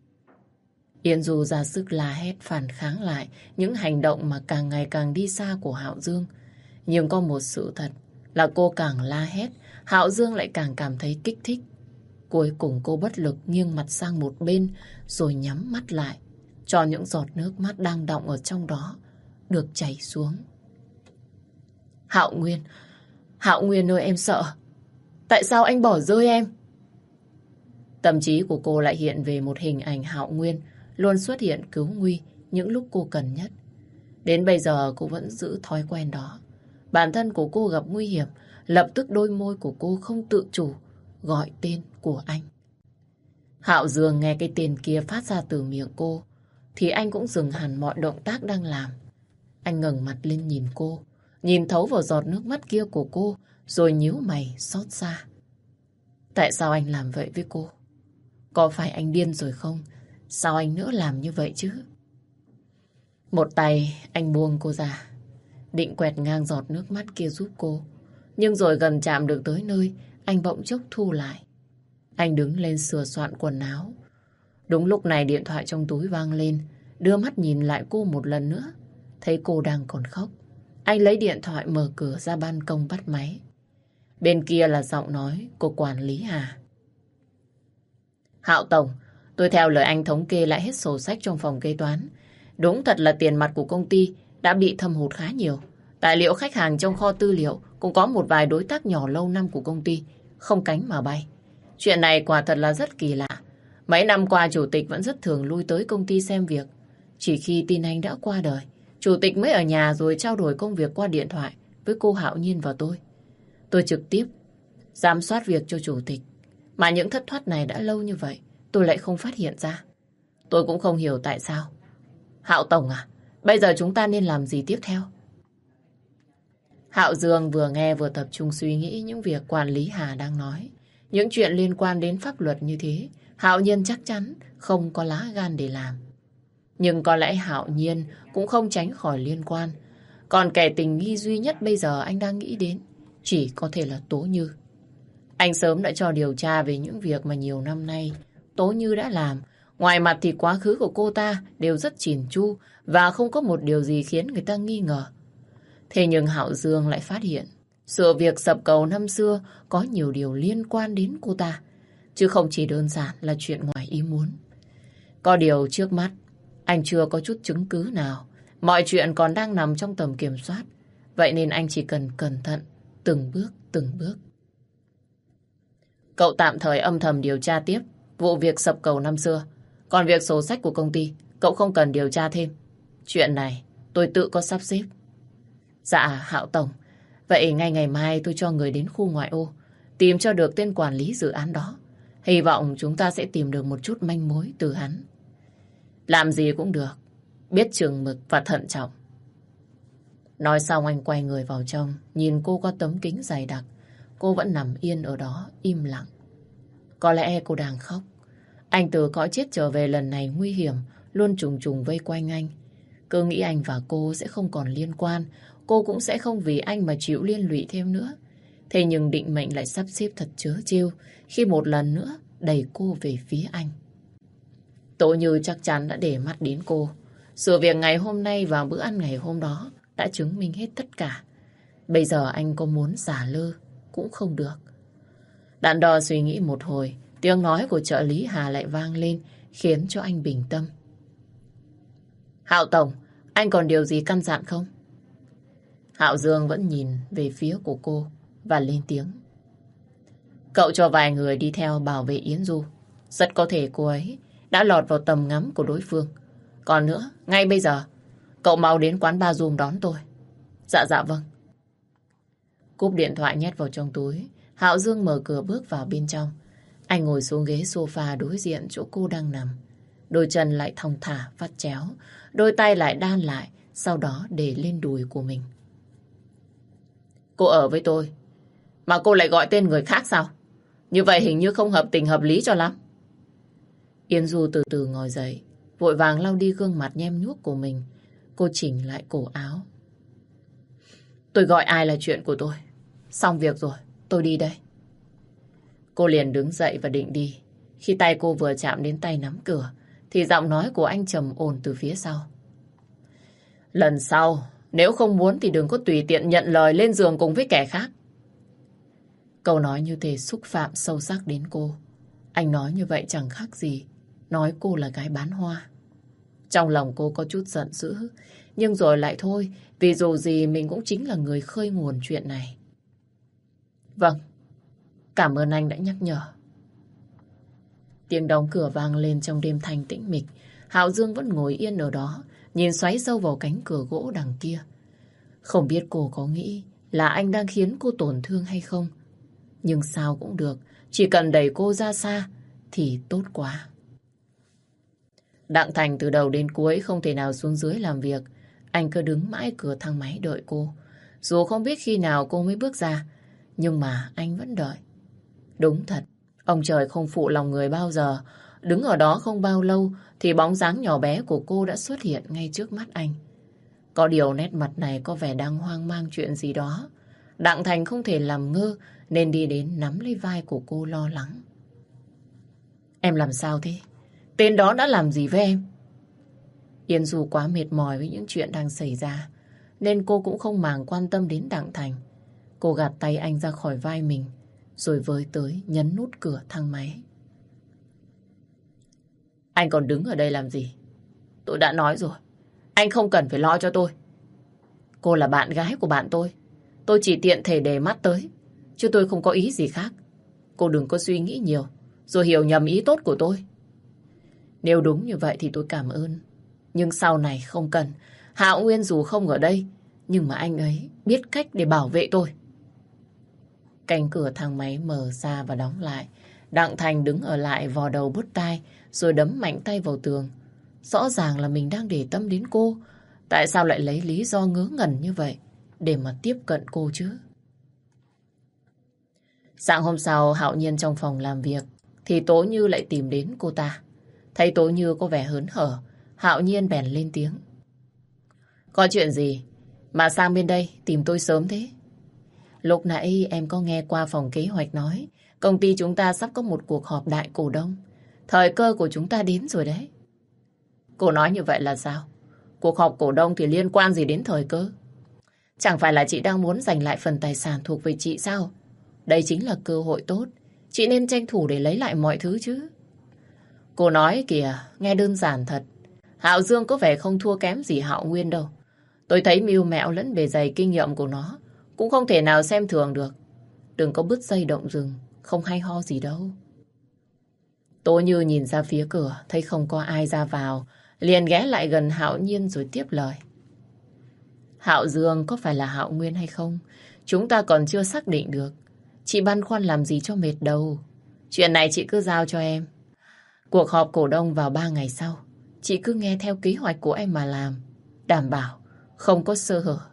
Yến Du ra sức la hét phản kháng lại những hành động mà càng ngày càng đi xa của Hạo Dương. Nhưng có một sự thật là cô càng la hét, Hạo Dương lại càng cảm thấy kích thích. Cuối cùng cô bất lực nghiêng mặt sang một bên rồi nhắm mắt lại, cho những giọt nước mắt đang đọng ở trong đó được chảy xuống. Hạo Nguyên, Hạo Nguyên ơi, em sợ. Tại sao anh bỏ rơi em? Tâm trí của cô lại hiện về một hình ảnh Hạo Nguyên luôn xuất hiện cứu nguy những lúc cô cần nhất. Đến bây giờ cô vẫn giữ thói quen đó. Bản thân của cô gặp nguy hiểm, lập tức đôi môi của cô không tự chủ gọi tên của anh. Hạo Dương nghe cái tên kia phát ra từ miệng cô thì anh cũng dừng hẳn mọi động tác đang làm. Anh ngẩng mặt lên nhìn cô, nhìn thấu vào giọt nước mắt kia của cô rồi nhíu mày xót xa. Tại sao anh làm vậy với cô? Có phải anh điên rồi không? Sao anh nữa làm như vậy chứ? Một tay anh buông cô ra, định quẹt ngang giọt nước mắt kia giúp cô. Nhưng rồi gần chạm được tới nơi, anh bỗng chốc thu lại. Anh đứng lên sửa soạn quần áo. Đúng lúc này điện thoại trong túi vang lên, đưa mắt nhìn lại cô một lần nữa. Thấy cô đang còn khóc, anh lấy điện thoại mở cửa ra ban công bắt máy. Bên kia là giọng nói của quản lý Hà. Hạo Tổng, tôi theo lời anh thống kê lại hết sổ sách trong phòng kế toán. Đúng thật là tiền mặt của công ty đã bị thâm hụt khá nhiều. Tài liệu khách hàng trong kho tư liệu cũng có một vài đối tác nhỏ lâu năm của công ty không cánh mà bay. Chuyện này quả thật là rất kỳ lạ. Mấy năm qua chủ tịch vẫn rất thường lui tới công ty xem việc. Chỉ khi tin anh đã qua đời, chủ tịch mới ở nhà rồi trao đổi công việc qua điện thoại với cô Hạo Nhiên và tôi. Tôi trực tiếp giám sát việc cho chủ tịch. Mà những thất thoát này đã lâu như vậy, tôi lại không phát hiện ra. Tôi cũng không hiểu tại sao. Hạo Tổng à, bây giờ chúng ta nên làm gì tiếp theo? Hạo Dương vừa nghe vừa tập trung suy nghĩ những việc quản lý Hà đang nói. Những chuyện liên quan đến pháp luật như thế, Hạo Nhiên chắc chắn không có lá gan để làm. Nhưng có lẽ Hạo Nhiên cũng không tránh khỏi liên quan. Còn kẻ tình nghi duy nhất bây giờ anh đang nghĩ đến chỉ có thể là Tố Như. Anh sớm đã cho điều tra về những việc mà nhiều năm nay Tố Như đã làm. Ngoài mặt thì quá khứ của cô ta đều rất chỉn chu và không có một điều gì khiến người ta nghi ngờ. Thế nhưng Hạo Dương lại phát hiện sự việc sập cầu năm xưa có nhiều điều liên quan đến cô ta, chứ không chỉ đơn giản là chuyện ngoài ý muốn. Có điều trước mắt, anh chưa có chút chứng cứ nào. Mọi chuyện còn đang nằm trong tầm kiểm soát. Vậy nên anh chỉ cần cẩn thận, từng bước, từng bước. Cậu tạm thời âm thầm điều tra tiếp vụ việc sập cầu năm xưa. Còn việc sổ sách của công ty, cậu không cần điều tra thêm. Chuyện này tôi tự có sắp xếp. Dạ, Hạo Tổng, vậy ngay ngày mai tôi cho người đến khu ngoại ô, tìm cho được tên quản lý dự án đó. Hy vọng chúng ta sẽ tìm được một chút manh mối từ hắn. Làm gì cũng được, biết chừng mực và thận trọng. Nói xong anh quay người vào trong, nhìn cô qua tấm kính dày đặc. Cô vẫn nằm yên ở đó, im lặng. Có lẽ cô đang khóc. Anh từ cõi chết trở về lần này nguy hiểm, luôn trùng trùng vây quanh anh. Cứ nghĩ anh và cô sẽ không còn liên quan, cô cũng sẽ không vì anh mà chịu liên lụy thêm nữa. Thế nhưng định mệnh lại sắp xếp thật trớ trêu khi một lần nữa đẩy cô về phía anh. Tố Như chắc chắn đã để mắt đến cô. Sự việc ngày hôm nay và bữa ăn ngày hôm đó đã chứng minh hết tất cả. Bây giờ anh có muốn xả lơ cũng không được. Đắn đo suy nghĩ một hồi, tiếng nói của trợ lý Hà lại vang lên, khiến cho anh bình tâm. Hạo Tổng, anh còn điều gì căn dặn không? Hạo Dương vẫn nhìn về phía của cô và lên tiếng. Cậu cho vài người đi theo bảo vệ Yến Du. Rất có thể cô ấy đã lọt vào tầm ngắm của đối phương. Còn nữa, ngay bây giờ, cậu mau đến quán bar Zoom đón tôi. Dạ dạ vâng. Cúp điện thoại nhét vào trong túi, Hạo Dương mở cửa bước vào bên trong. Anh ngồi xuống ghế sofa đối diện chỗ cô đang nằm. Đôi chân lại thong thả vắt chéo, đôi tay lại đan lại, sau đó để lên đùi của mình. Cô ở với tôi, mà cô lại gọi tên người khác sao? Như vậy hình như không hợp tình hợp lý cho lắm. Yến Du từ từ ngồi dậy, vội vàng lau đi gương mặt nhem nhuốc của mình. Cô chỉnh lại cổ áo. Tôi gọi ai là chuyện của tôi. Xong việc rồi, tôi đi đây. Cô liền đứng dậy và định đi. Khi tay cô vừa chạm đến tay nắm cửa, thì giọng nói của anh trầm ổn từ phía sau. Lần sau, nếu không muốn thì đừng có tùy tiện nhận lời lên giường cùng với kẻ khác. Câu nói như thế xúc phạm sâu sắc đến cô. Anh nói như vậy chẳng khác gì nói cô là gái bán hoa. Trong lòng cô có chút giận dữ, nhưng rồi lại thôi, vì dù gì mình cũng chính là người khơi nguồn chuyện này. Vâng, cảm ơn anh đã nhắc nhở. Tiếng đóng cửa vang lên trong đêm thanh tĩnh mịch. Hạo Dương vẫn ngồi yên ở đó, nhìn xoáy sâu vào cánh cửa gỗ đằng kia. Không biết cô có nghĩ là anh đang khiến cô tổn thương hay không. Nhưng sao cũng được, chỉ cần đẩy cô ra xa thì tốt quá. Đặng Thành từ đầu đến cuối không thể nào xuống dưới làm việc. Anh cứ đứng mãi cửa thang máy đợi cô. Dù không biết khi nào cô mới bước ra, nhưng mà anh vẫn đợi. Đúng thật, ông trời không phụ lòng người bao giờ. Đứng ở đó không bao lâu thì bóng dáng nhỏ bé của cô đã xuất hiện ngay trước mắt anh. Có điều nét mặt này có vẻ đang hoang mang chuyện gì đó. Đặng Thành không thể làm ngơ nên đi đến nắm lấy vai của cô lo lắng. Em làm sao thế? Tên đó đã làm gì với em? Yến Du quá mệt mỏi với những chuyện đang xảy ra nên cô cũng không màng quan tâm đến Đặng Thành. Cô gạt tay anh ra khỏi vai mình rồi với tới nhấn nút cửa thang máy. Anh còn đứng ở đây làm gì? Tôi đã nói rồi, anh không cần phải lo cho tôi. Cô là bạn gái của bạn tôi. Tôi chỉ tiện thể để mắt tới, chứ tôi không có ý gì khác. Cô đừng có suy nghĩ nhiều rồi hiểu nhầm ý tốt của tôi. Nếu đúng như vậy thì tôi cảm ơn. Nhưng sau này không cần. Hạo Nguyên dù không ở đây, nhưng mà anh ấy biết cách để bảo vệ tôi. Cánh cửa thang máy mở ra và đóng lại. Đặng Thành đứng ở lại vò đầu bứt tai rồi đấm mạnh tay vào tường. Rõ ràng là mình đang để tâm đến cô. Tại sao lại lấy lý do ngớ ngẩn như vậy để mà tiếp cận cô chứ? Sáng hôm sau Hạo Nhiên trong phòng làm việc thì Tố Như lại tìm đến cô ta. Thấy Tố Như có vẻ hớn hở, Hạo Nhiên bèn lên tiếng. Có chuyện gì mà sang bên đây tìm tôi sớm thế? Lúc nãy em có nghe qua phòng kế hoạch nói công ty chúng ta sắp có một cuộc họp đại cổ đông. Thời cơ của chúng ta đến rồi đấy. Cô nói như vậy là sao? Cuộc họp cổ đông thì liên quan gì đến thời cơ? Chẳng phải là chị đang muốn giành lại phần tài sản thuộc về chị sao? Đây chính là cơ hội tốt. Chị nên tranh thủ để lấy lại mọi thứ chứ. Cô nói kìa, nghe đơn giản thật. Hạo Dương có vẻ không thua kém gì Hạo Nguyên đâu. Tôi thấy mưu mẹo lẫn bề dày kinh nghiệm của nó cũng không thể nào xem thường được. Đừng có bứt dây động rừng, không hay ho gì đâu. Tố Như nhìn ra phía cửa, thấy không có ai ra vào, liền ghé lại gần Hạo Nhiên rồi tiếp lời. Hạo Dương có phải là Hạo Nguyên hay không? Chúng ta còn chưa xác định được. Chị băn khoăn làm gì cho mệt đầu. Chuyện này chị cứ giao cho em. Cuộc họp cổ đông vào ba ngày sau. Chị cứ nghe theo kế hoạch của em mà làm. Đảm bảo không có sơ hở.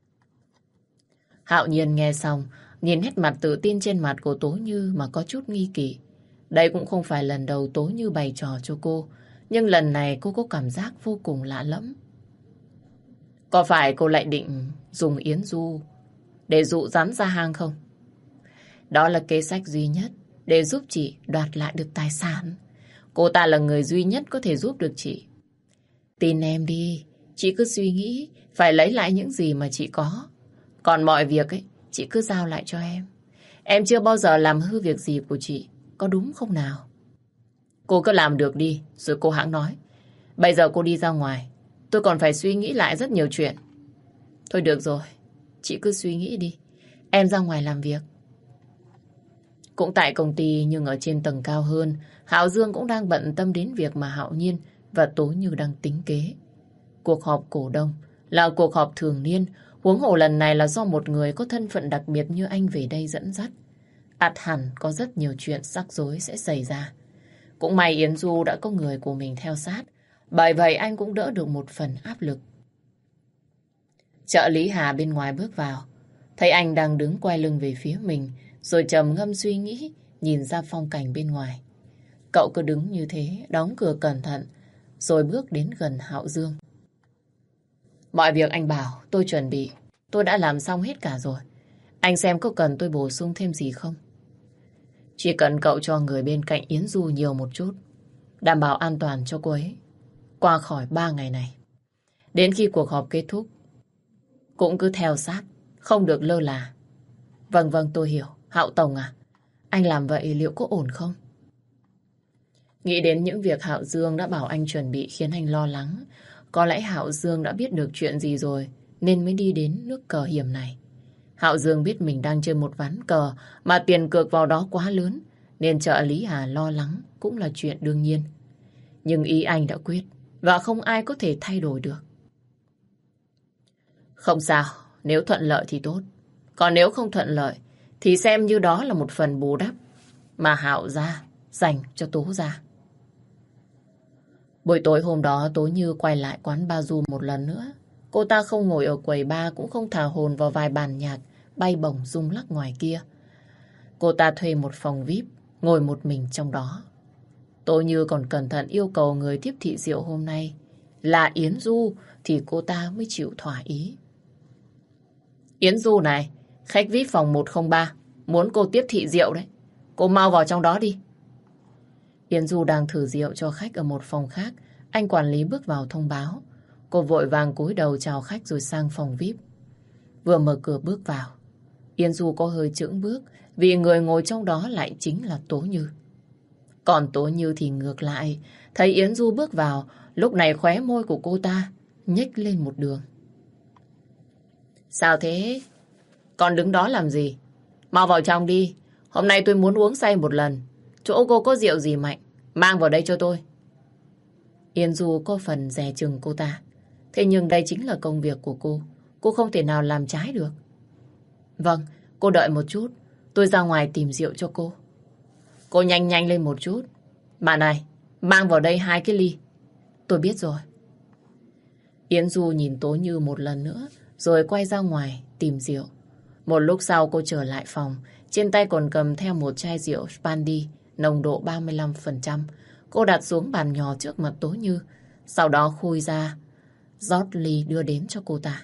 Hạo Nhiên nghe xong, nhìn hết mặt tự tin trên mặt của Tố Như mà có chút nghi kỵ. Đây cũng không phải lần đầu Tố Như bày trò cho cô, nhưng lần này cô có cảm giác vô cùng lạ lẫm. Có phải cô lại định dùng Yến Du để dụ dắn ra hang không? Đó là kế sách duy nhất để giúp chị đoạt lại được tài sản. Cô ta là người duy nhất có thể giúp được chị. Tin em đi, chị cứ suy nghĩ phải lấy lại những gì mà chị có. Còn mọi việc ấy, chị cứ giao lại cho em. Em chưa bao giờ làm hư việc gì của chị, có đúng không nào? Cô cứ làm được đi, rồi cô hãng nói. Bây giờ cô đi ra ngoài, tôi còn phải suy nghĩ lại rất nhiều chuyện. Thôi được rồi, chị cứ suy nghĩ đi. Em ra ngoài làm việc. Cũng tại công ty nhưng ở trên tầng cao hơn, Hạo Dương cũng đang bận tâm đến việc mà Hạo Nhiên và Tố Như đang tính kế. Cuộc họp cổ đông là cuộc họp thường niên, huống hồ lần này là do một người có thân phận đặc biệt như anh về đây dẫn dắt. ắt hẳn có rất nhiều chuyện rắc rối sẽ xảy ra. Cũng may Yến Du đã có người của mình theo sát, bởi vậy anh cũng đỡ được một phần áp lực. Trợ lý Hà bên ngoài bước vào, thấy anh đang đứng quay lưng về phía mình, rồi trầm ngâm suy nghĩ, nhìn ra phong cảnh bên ngoài. Cậu cứ đứng như thế, đóng cửa cẩn thận, rồi bước đến gần Hạo Dương. Mọi việc anh bảo tôi chuẩn bị, tôi đã làm xong hết cả rồi. Anh xem có cần tôi bổ sung thêm gì không? Chỉ cần cậu cho người bên cạnh Yến Du nhiều một chút, đảm bảo an toàn cho cô ấy qua khỏi ba ngày này. Đến khi cuộc họp kết thúc, cũng cứ theo sát, không được lơ là. Vâng vâng, tôi hiểu. Hạo Tổng à, anh làm vậy liệu có ổn không? Nghĩ đến những việc Hạo Dương đã bảo anh chuẩn bị khiến anh lo lắng. Có lẽ Hạo Dương đã biết được chuyện gì rồi nên mới đi đến nước cờ hiểm này. Hạo Dương biết mình đang chơi một ván cờ mà tiền cược vào đó quá lớn, nên trợ lý Hà lo lắng cũng là chuyện đương nhiên. Nhưng ý anh đã quyết và không ai có thể thay đổi được. Không sao, nếu thuận lợi thì tốt. Còn nếu không thuận lợi thì xem như đó là một phần bù đắp mà Hạo gia dành cho Tố gia. Buổi tối hôm đó Tố Như quay lại quán Ba Du một lần nữa. Cô ta không ngồi ở quầy bar, cũng không thả hồn vào vài bàn nhạc bay bổng rung lắc ngoài kia. Cô ta thuê một phòng vi ai pi, ngồi một mình trong đó. Tố Như còn cẩn thận yêu cầu người tiếp thị rượu hôm nay là Yến Du thì cô ta mới chịu thỏa ý. Yến Du này, khách vi ai pi phòng một không ba, muốn cô tiếp thị rượu đấy. Cô mau vào trong đó đi. Yến Du đang thử rượu cho khách ở một phòng khác. Anh quản lý bước vào thông báo. Cô vội vàng cúi đầu chào khách rồi sang phòng vi ai pi. Vừa mở cửa bước vào, Yến Du có hơi chững bước vì người ngồi trong đó lại chính là Tố Như. Còn Tố Như thì ngược lại, thấy Yến Du bước vào, lúc này khóe môi của cô ta nhếch lên một đường. Sao thế? Còn đứng đó làm gì? Mau vào trong đi. Hôm nay tôi muốn uống say một lần. Chỗ cô có rượu gì mạnh, mang vào đây cho tôi. Yến Du có phần dè chừng cô ta. Thế nhưng đây chính là công việc của cô. Cô không thể nào làm trái được. Vâng, cô đợi một chút. Tôi ra ngoài tìm rượu cho cô. Cô nhanh nhanh lên một chút. Mà này, mang vào đây hai cái ly. Tôi biết rồi. Yến Du nhìn Tố Như một lần nữa, rồi quay ra ngoài tìm rượu. Một lúc sau cô trở lại phòng. Trên tay còn cầm theo một chai rượu Spandy nồng độ ba mươi lăm phần trăm. Cô đặt xuống bàn nhỏ trước mặt Tố Như. Sau đó khui ra, rót ly đưa đến cho cô ta.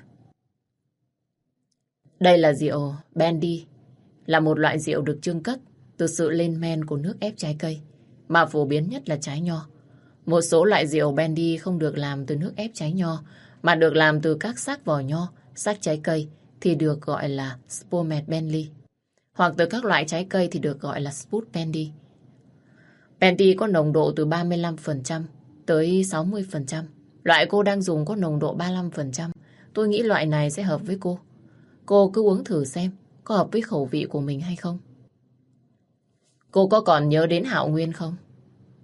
Đây là rượu Brandy, là một loại rượu được chưng cất từ sự lên men của nước ép trái cây, mà phổ biến nhất là trái nho. Một số loại rượu Brandy không được làm từ nước ép trái nho, mà được làm từ các xác vỏ nho, xác trái cây thì được gọi là Spumant Brandy. Hoặc từ các loại trái cây thì được gọi là Sput Brandy. Brandy có nồng độ từ ba mươi lăm phần trăm tới sáu mươi phần trăm. Loại cô đang dùng có nồng độ ba mươi lăm phần trăm. Tôi nghĩ loại này sẽ hợp với cô. Cô cứ uống thử xem có hợp với khẩu vị của mình hay không. Cô có còn nhớ đến Hạo Nguyên không?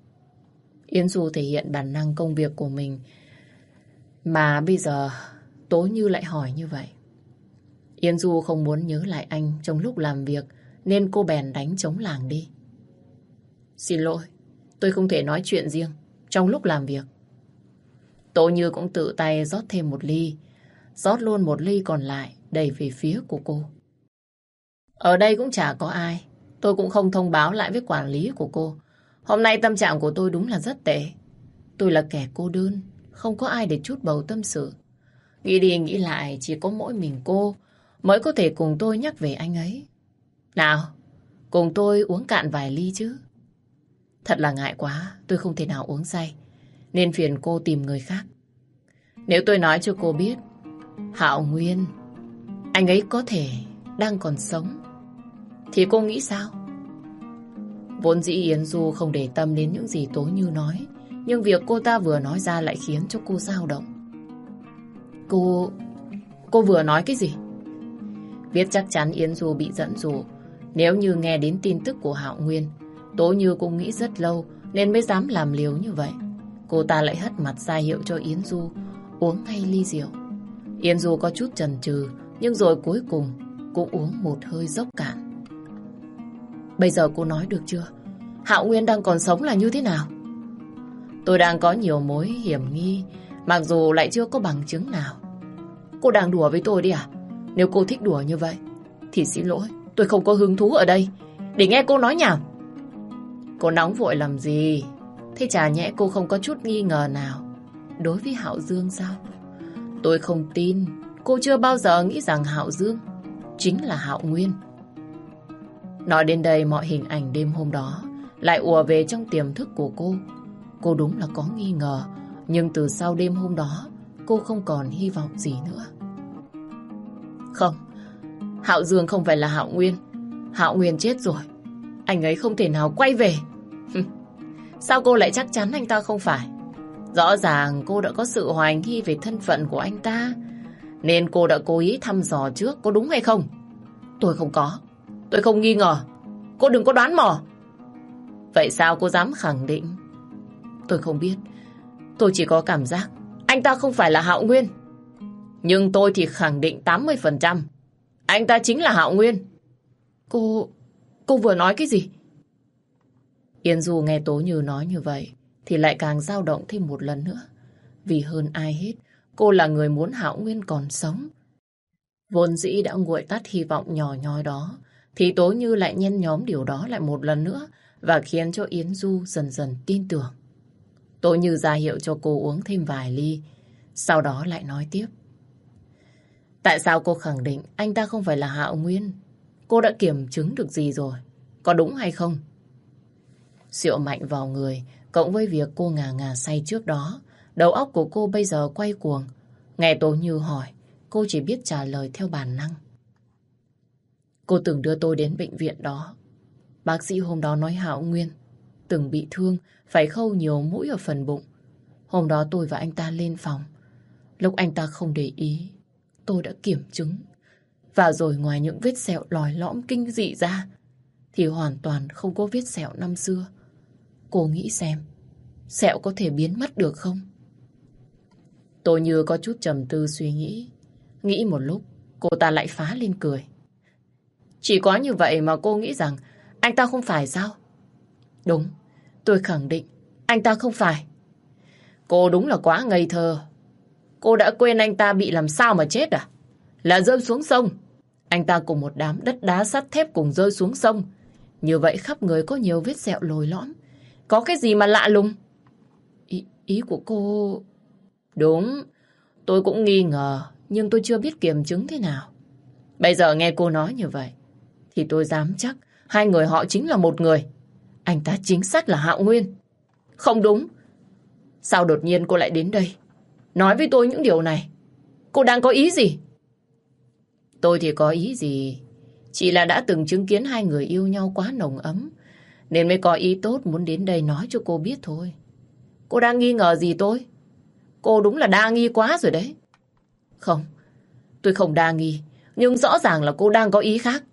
Yến Du thể hiện bản năng công việc của mình. Mà bây giờ Tố Như lại hỏi như vậy. Yến Du không muốn nhớ lại anh trong lúc làm việc nên cô bèn đánh trống làng đi. Xin lỗi, tôi không thể nói chuyện riêng trong lúc làm việc. Tố Như cũng tự tay rót thêm một ly, rót luôn một ly còn lại đẩy về phía của cô. Ở đây cũng chả có ai, tôi cũng không thông báo lại với quản lý của cô. Hôm nay tâm trạng của tôi đúng là rất tệ. Tôi là kẻ cô đơn, không có ai để trút bầu tâm sự. Nghĩ đi nghĩ lại chỉ có mỗi mình cô mới có thể cùng tôi nhắc về anh ấy. Nào, cùng tôi uống cạn vài ly chứ. Thật là ngại quá, tôi không thể nào uống say, nên phiền cô tìm người khác. Nếu tôi nói cho cô biết Hạo Nguyên, anh ấy có thể đang còn sống, thì cô nghĩ sao? Vốn dĩ Yến Du không để tâm đến những gì Tố Như nói, nhưng việc cô ta vừa nói ra lại khiến cho cô dao động. Cô... cô vừa nói cái gì? Biết chắc chắn Yến Du bị dẫn dụ. Nếu như nghe đến tin tức của Hạo Nguyên, Tố Như cũng nghĩ rất lâu nên mới dám làm liều như vậy. Cô ta lại hất mặt ra hiệu cho Yến Du uống ngay ly rượu. Yến Du có chút chần chừ, nhưng rồi cuối cùng cũng uống một hơi dốc cạn. Bây giờ cô nói được chưa? Hạo Nguyên đang còn sống là như thế nào? Tôi đang có nhiều mối hiểm nghi, mặc dù lại chưa có bằng chứng nào. Cô đang đùa với tôi đi à? Nếu cô thích đùa như vậy thì xin lỗi, tôi không có hứng thú ở đây để nghe cô nói nhảm. Cô nóng vội làm gì? Thế chả nhẽ cô không có chút nghi ngờ nào đối với Hạo Dương sao? Tôi không tin cô chưa bao giờ nghĩ rằng Hạo Dương chính là Hạo Nguyên. Nói đến đây, mọi hình ảnh đêm hôm đó lại ùa về trong tiềm thức của cô. Cô đúng là có nghi ngờ, nhưng từ sau đêm hôm đó cô không còn hy vọng gì nữa. Không, Hạo Dương không phải là Hạo Nguyên. Hạo Nguyên chết rồi, anh ấy không thể nào quay về. Sao cô lại chắc chắn anh ta không phải? Rõ ràng cô đã có sự hoài nghi về thân phận của anh ta, nên cô đã cố ý thăm dò trước, có đúng hay không? Tôi không có, tôi không nghi ngờ. Cô đừng có đoán mò. Vậy sao cô dám khẳng định? Tôi không biết, tôi chỉ có cảm giác anh ta không phải là Hạo Nguyên. Nhưng tôi thì khẳng định tám mươi phần trăm anh ta chính là Hạo Nguyên. Cô... cô vừa nói cái gì? Yến Du nghe Tố Như nói như vậy thì lại càng dao động thêm một lần nữa. Vì hơn ai hết, cô là người muốn Hạo Nguyên còn sống. Vốn dĩ đã nguội tắt hy vọng nhỏ nhoi đó, thì Tố Như lại nhen nhóm điều đó lại một lần nữa và khiến cho Yến Du dần dần tin tưởng. Tố Như ra hiệu cho cô uống thêm vài ly, sau đó lại nói tiếp. Tại sao cô khẳng định anh ta không phải là Hạo Nguyên? Cô đã kiểm chứng được gì rồi? Có đúng hay không? Rượu mạnh vào người, cộng với việc cô ngà ngà say trước đó, đầu óc của cô bây giờ quay cuồng. Nghe Tố Như hỏi, cô chỉ biết trả lời theo bản năng. Cô từng đưa tôi đến bệnh viện đó. Bác sĩ hôm đó nói Hạo Nguyên từng bị thương, phải khâu nhiều mũi ở phần bụng. Hôm đó tôi và anh ta lên phòng. Lúc anh ta không để ý, tôi đã kiểm chứng. Và rồi ngoài những vết sẹo lòi lõm kinh dị ra, thì hoàn toàn không có vết sẹo năm xưa. Cô nghĩ xem, sẹo có thể biến mất được không? Tôi như có chút trầm tư suy nghĩ. Nghĩ một lúc, cô ta lại phá lên cười. Chỉ có như vậy mà cô nghĩ rằng anh ta không phải sao? Đúng, tôi khẳng định anh ta không phải. Cô đúng là quá ngây thơ. Cô đã quên anh ta bị làm sao mà chết à? Là rơi xuống sông. Anh ta cùng một đám đất đá sắt thép cùng rơi xuống sông. Như vậy khắp người có nhiều vết sẹo lồi lõm. Có cái gì mà lạ lùng? Ý, ý của cô... Đúng, tôi cũng nghi ngờ, nhưng tôi chưa biết kiểm chứng thế nào. Bây giờ nghe cô nói như vậy, thì tôi dám chắc hai người họ chính là một người. Anh ta chính xác là Hạo Nguyên. Không đúng. Sao đột nhiên cô lại đến đây nói với tôi những điều này? Cô đang có ý gì? Tôi thì có ý gì? Chỉ là đã từng chứng kiến hai người yêu nhau quá nồng ấm, nên mới có ý tốt muốn đến đây nói cho cô biết thôi. Cô đang nghi ngờ gì tôi? Cô đúng là đa nghi quá rồi đấy. Không, tôi không đa nghi, nhưng rõ ràng là cô đang có ý khác.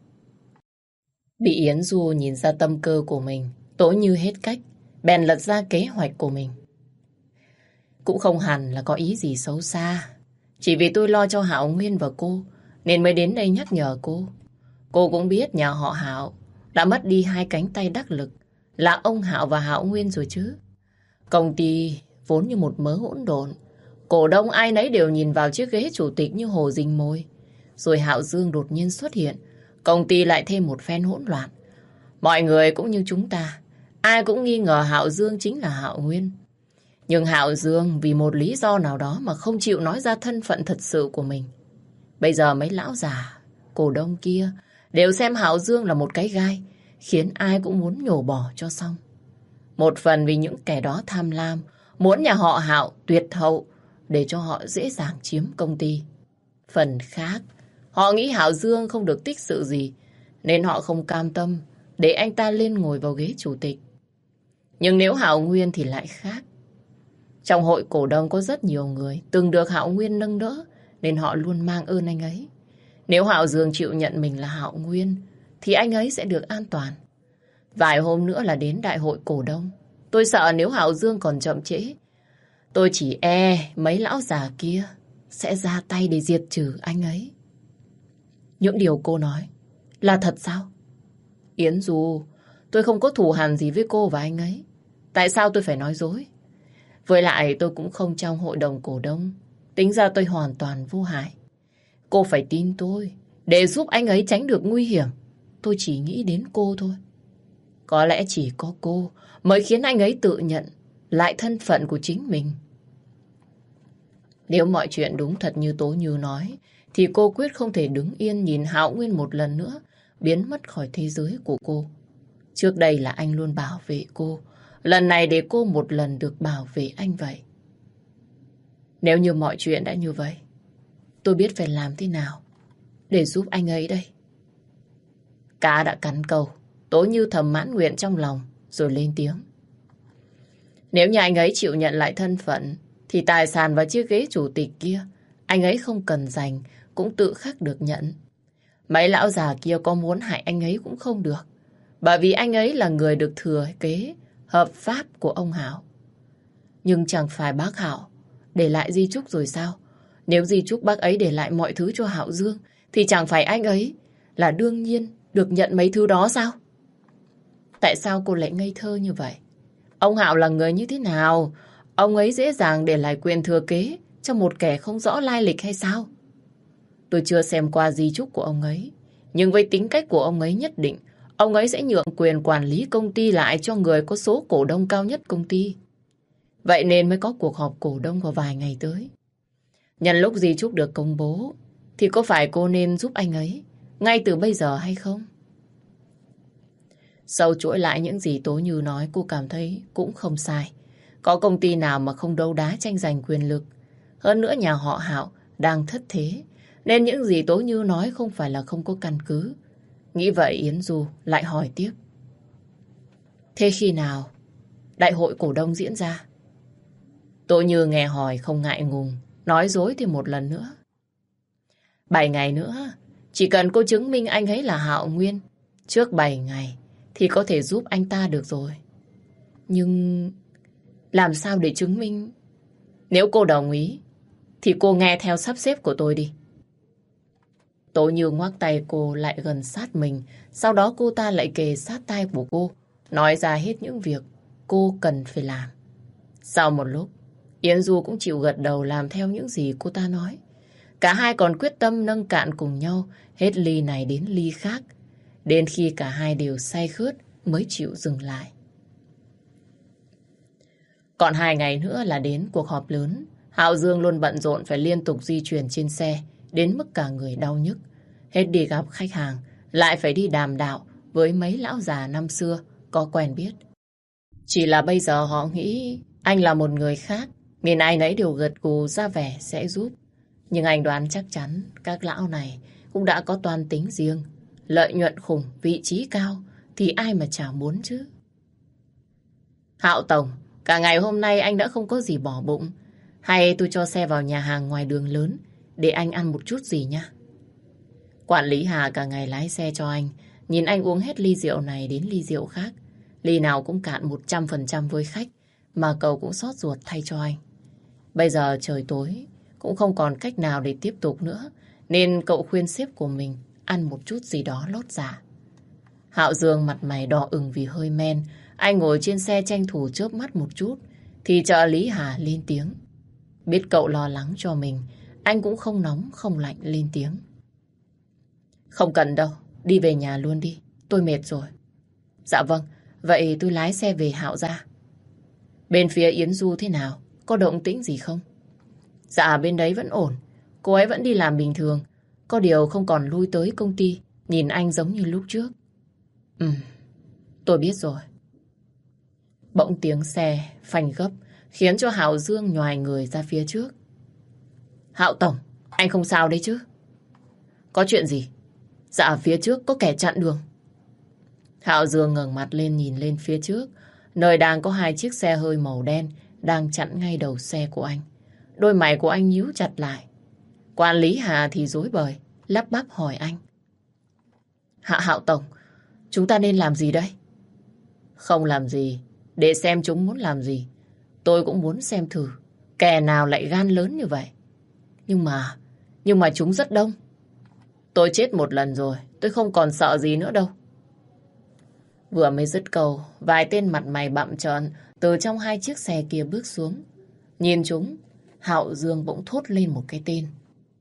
Bị Yến Du nhìn ra tâm cơ của mình, Tố Như hết cách, bèn lật ra kế hoạch của mình. Cũng không hẳn là có ý gì xấu xa, Chỉ vì tôi lo cho Hạo Nguyên và cô, nên mới đến đây nhắc nhở cô. Cô cũng biết nhà họ Hạo đã mất đi hai cánh tay đắc lực, là ông Hạo và Hạo Nguyên rồi chứ. Công ty vốn như một mớ hỗn độn. Cổ đông ai nấy đều nhìn vào chiếc ghế chủ tịch như hồ rình mồi. Rồi Hạo Dương đột nhiên xuất hiện, công ty lại thêm một phen hỗn loạn. Mọi người cũng như chúng ta, ai cũng nghi ngờ Hạo Dương chính là Hạo Nguyên. Nhưng Hạo Dương vì một lý do nào đó mà không chịu nói ra thân phận thật sự của mình. Bây giờ mấy lão già, cổ đông kia đều xem Hạo Dương là một cái gai, khiến ai cũng muốn nhổ bỏ cho xong. Một phần vì những kẻ đó tham lam, muốn nhà họ Hạo tuyệt hậu để cho họ dễ dàng chiếm công ty. Phần khác, họ nghĩ Hạo Dương không được tích sự gì, nên họ không cam tâm để anh ta lên ngồi vào ghế chủ tịch. Nhưng nếu Hạo Nguyên thì lại khác. Trong hội cổ đông có rất nhiều người từng được Hạo Nguyên nâng đỡ, nên họ luôn mang ơn anh ấy. Nếu Hạo Dương chịu nhận mình là Hạo Nguyên, thì anh ấy sẽ được an toàn. Vài hôm nữa là đến đại hội cổ đông. Tôi sợ nếu Hạo Dương còn chậm trễ, tôi chỉ e mấy lão già kia sẽ ra tay để diệt trừ anh ấy. Những điều cô nói là thật sao? Yến Du, tôi không có thù hằn gì với cô và anh ấy. Tại sao tôi phải nói dối? Với lại tôi cũng không trong hội đồng cổ đông. Tính ra tôi hoàn toàn vô hại. Cô phải tin tôi. Để giúp anh ấy tránh được nguy hiểm, tôi chỉ nghĩ đến cô thôi. Có lẽ chỉ có cô mới khiến anh ấy tự nhận lại thân phận của chính mình. Nếu mọi chuyện đúng thật như Tố Như nói, thì cô quyết không thể đứng yên nhìn Hạo Nguyên một lần nữa biến mất khỏi thế giới của cô. Trước đây là anh luôn bảo vệ cô, lần này để cô một lần được bảo vệ anh vậy. Nếu như mọi chuyện đã như vậy, tôi biết phải làm thế nào để giúp anh ấy đây. Cá đã cắn câu, Tố Như thầm mãn nguyện trong lòng rồi lên tiếng. Nếu như anh ấy chịu nhận lại thân phận, thì tài sản và chiếc ghế chủ tịch kia anh ấy không cần giành, cũng tự khắc được nhận. Mấy lão già kia có muốn hại anh ấy cũng không được, bởi vì anh ấy là người được thừa kế hợp pháp của ông Hảo. Nhưng chẳng phải bác Hảo để lại di chúc rồi sao? Nếu di chúc bác ấy để lại mọi thứ cho Hạo Dương, thì chẳng phải anh ấy là đương nhiên được nhận mấy thứ đó sao? Tại sao cô lại ngây thơ như vậy? Ông Hạo là người như thế nào? Ông ấy dễ dàng để lại quyền thừa kế cho một kẻ không rõ lai lịch hay sao? Tôi chưa xem qua di chúc của ông ấy, nhưng với tính cách của ông ấy nhất định ông ấy sẽ nhượng quyền quản lý công ty lại cho người có số cổ đông cao nhất công ty. Vậy nên mới có cuộc họp cổ đông vào vài ngày tới. Nhân lúc di chúc được công bố, thì có phải cô nên giúp anh ấy ngay từ bây giờ hay không? Sâu chuỗi lại những gì Tố Như nói, cô cảm thấy cũng không sai. Có công ty nào mà không đấu đá tranh giành quyền lực. Hơn nữa nhà họ Hạo đang thất thế, nên những gì Tố Như nói không phải là không có căn cứ. Nghĩ vậy Yến Du lại hỏi tiếp. Thế khi nào đại hội cổ đông diễn ra? Tố Như nghe hỏi không ngại ngùng, nói dối thêm một lần nữa. Bảy ngày nữa, chỉ cần cô chứng minh anh ấy là Hạo Nguyên trước bảy ngày thì có thể giúp anh ta được rồi. Nhưng làm sao để chứng minh? Nếu cô đồng ý thì cô nghe theo sắp xếp của tôi đi. Tố Như ngoắc tay cô lại gần sát mình, sau đó cô ta lại kề sát tai của cô, nói ra hết những việc cô cần phải làm. Sau một lúc, Yến Du cũng chịu gật đầu làm theo những gì cô ta nói. Cả hai còn quyết tâm nâng cạn cùng nhau, hết ly này đến ly khác, đến khi cả hai đều say khướt mới chịu dừng lại. Còn hai ngày nữa là đến cuộc họp lớn. Hạo Dương luôn bận rộn phải liên tục di chuyển trên xe, đến mức cả người đau nhức. Hết đi gặp khách hàng, lại phải đi đàm đạo với mấy lão già năm xưa có quen biết. Chỉ là bây giờ họ nghĩ anh là một người khác, nên ai nấy đều gật gù ra vẻ sẽ giúp. Nhưng anh đoán chắc chắn các lão này cũng đã có toan tính riêng. Lợi nhuận khủng, vị trí cao thì ai mà chả muốn chứ. Hạo Tổng, cả ngày hôm nay anh đã không có gì bỏ bụng. Hay tôi cho xe vào nhà hàng ngoài đường lớn để anh ăn một chút gì nha. Quản lý Hà cả ngày lái xe cho anh, nhìn anh uống hết ly rượu này đến ly rượu khác. Ly nào cũng cạn một trăm phần trăm với khách, mà cậu cũng xót ruột thay cho anh. Bây giờ trời tối, cũng không còn cách nào để tiếp tục nữa, nên cậu khuyên sếp của mình ăn một chút gì đó lót dạ. Hạo Dương mặt mày đỏ ửng vì hơi men. Anh ngồi trên xe tranh thủ chớp mắt một chút, thì trợ lý Hà lên tiếng. Biết cậu lo lắng cho mình, anh cũng không nóng không lạnh lên tiếng. Không cần đâu, đi về nhà luôn đi, tôi mệt rồi. Dạ vâng, vậy tôi lái xe về Hạo gia. Bên phía Yến Du thế nào? Có động tĩnh gì không? Dạ bên đấy vẫn ổn, cô ấy vẫn đi làm bình thường. Có điều không còn lui tới công ty, nhìn anh giống như lúc trước. Ừ, tôi biết rồi. Bỗng tiếng xe phanh gấp khiến cho Hạo Dương nhoài người ra phía trước. Hạo Tổng, anh không sao đấy chứ? Có chuyện gì? Dạ phía trước có kẻ chặn đường. Hạo Dương ngẩng mặt lên nhìn lên phía trước, nơi đang có hai chiếc xe hơi màu đen đang chặn ngay đầu xe của anh. Đôi mày của anh nhíu chặt lại. Quản lý Hà thì rối bời, lắp bắp hỏi anh. Hạ Hạo Tổng, chúng ta nên làm gì đây? Không làm gì, để xem chúng muốn làm gì. Tôi cũng muốn xem thử, kẻ nào lại gan lớn như vậy. Nhưng mà, nhưng mà chúng rất đông. Tôi chết một lần rồi, tôi không còn sợ gì nữa đâu. Vừa mới dứt câu, vài tên mặt mày bặm trợn từ trong hai chiếc xe kia bước xuống. Nhìn chúng, Hạo Dương bỗng thốt lên một cái tên.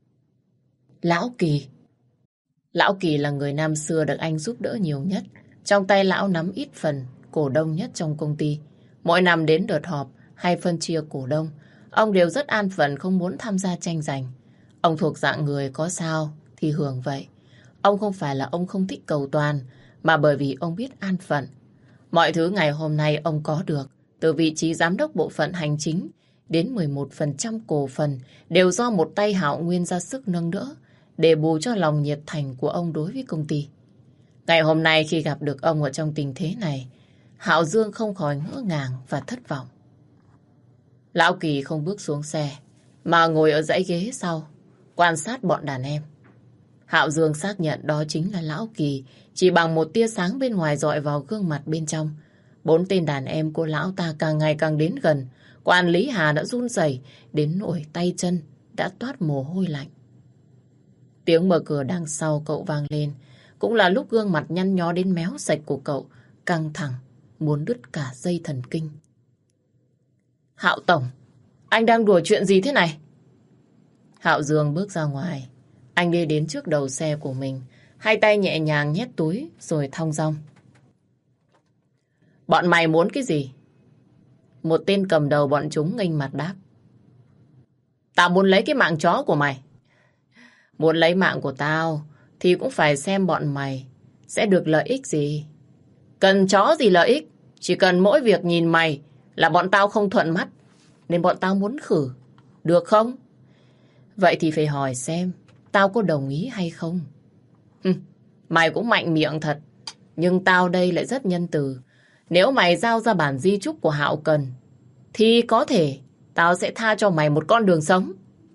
Lão Kỳ. Lão Kỳ là người năm xưa được anh giúp đỡ nhiều nhất. Trong tay lão nắm ít phần cổ đông nhất trong công ty. Mỗi năm đến đợt họp hay phân chia cổ đông, ông đều rất an phận không muốn tham gia tranh giành. Ông thuộc dạng người có sao thì hưởng vậy. Ông không phải là ông không thích cầu toàn, mà bởi vì ông biết an phận. Mọi thứ ngày hôm nay ông có được, từ vị trí giám đốc bộ phận hành chính đến mười một phần trăm cổ phần, đều do một tay Hạo Nguyên ra sức nâng đỡ, để bù cho lòng nhiệt thành của ông đối với công ty. Ngày hôm nay khi gặp được ông ở trong tình thế này, Hạo Dương không khỏi ngỡ ngàng và thất vọng. Lão Kỳ không bước xuống xe, mà ngồi ở dãy ghế sau, quan sát bọn đàn em. Hạo Dương xác nhận đó chính là Lão Kỳ, chỉ bằng một tia sáng bên ngoài dọi vào gương mặt bên trong. Bốn tên đàn em của lão ta càng ngày càng đến gần. Quản lý Hà đã run rẩy đến nỗi tay chân đã toát mồ hôi lạnh. Tiếng mở cửa đằng sau cậu vang lên, cũng là lúc gương mặt nhăn nhó đến méo sạch của cậu căng thẳng, muốn đứt cả dây thần kinh. Hạo Tổng, anh đang đùa chuyện gì thế này? Hạo Dương bước ra ngoài. Anh đi đến trước đầu xe của mình, hai tay nhẹ nhàng nhét túi rồi thong dong. Bọn mày muốn cái gì? Một tên cầm đầu bọn chúng nghênh mặt đáp. Tao muốn lấy cái mạng chó của mày. Muốn lấy mạng của tao thì cũng phải xem bọn mày sẽ được lợi ích gì. Cần chó gì lợi ích? Chỉ cần mỗi việc nhìn mày là bọn tao không thuận mắt, nên bọn tao muốn khử. Được không? Vậy thì phải hỏi xem tao có đồng ý hay không. Hừ, mày cũng mạnh miệng thật. Nhưng tao đây lại rất nhân từ. Nếu mày giao ra bản di chúc của Hạo Cần, thì có thể tao sẽ tha cho mày một con đường sống.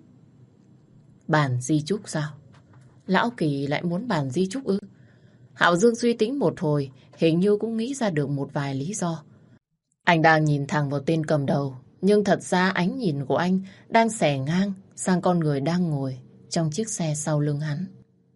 Bản di chúc sao? Lão Kỳ lại muốn bản di chúc ư? Hạo Dương suy tính một hồi, hình như cũng nghĩ ra được một vài lý do. Anh đang nhìn thẳng vào tên cầm đầu, nhưng thật ra ánh nhìn của anh đang xẻ ngang sang con người đang ngồi trong chiếc xe sau lưng hắn.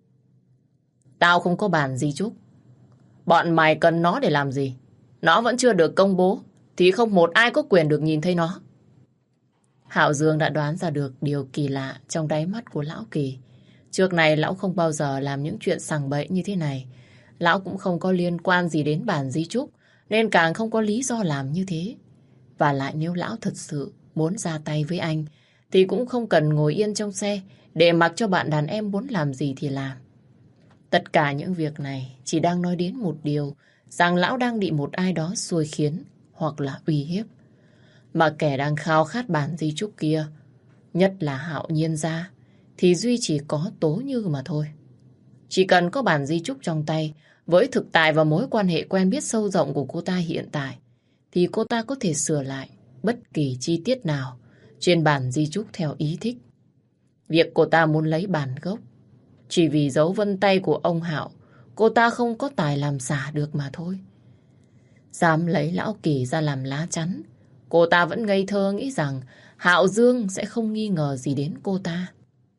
Tao không có bản di chúc. Bọn mày cần nó để làm gì? Nó vẫn chưa được công bố, thì không một ai có quyền được nhìn thấy nó. Hạo Dương đã đoán ra được điều kỳ lạ trong đáy mắt của Lão Kỳ. Trước này lão không bao giờ làm những chuyện sằng bậy như thế này. Lão cũng không có liên quan gì đến bản di chúc, nên càng không có lý do làm như thế. Và lại nếu lão thật sự muốn ra tay với anh, thì cũng không cần ngồi yên trong xe để mặc cho bạn đàn em muốn làm gì thì làm. Tất cả những việc này chỉ đang nói đến một điều, rằng lão đang bị một ai đó xui khiến hoặc là uy hiếp. Mà kẻ đang khao khát bản di chúc kia, nhất là Hạo Nhiên gia, thì duy chỉ có Tố Như mà thôi. Chỉ cần có bản di chúc trong tay, với thực tại và mối quan hệ quen biết sâu rộng của cô ta hiện tại, thì cô ta có thể sửa lại bất kỳ chi tiết nào trên bản di chúc theo ý thích. Việc cô ta muốn lấy bản gốc chỉ vì dấu vân tay của ông Hạo, cô ta không có tài làm giả được mà thôi. Dám lấy Lão Kỳ ra làm lá chắn, cô ta vẫn ngây thơ nghĩ rằng Hạo Dương sẽ không nghi ngờ gì đến cô ta.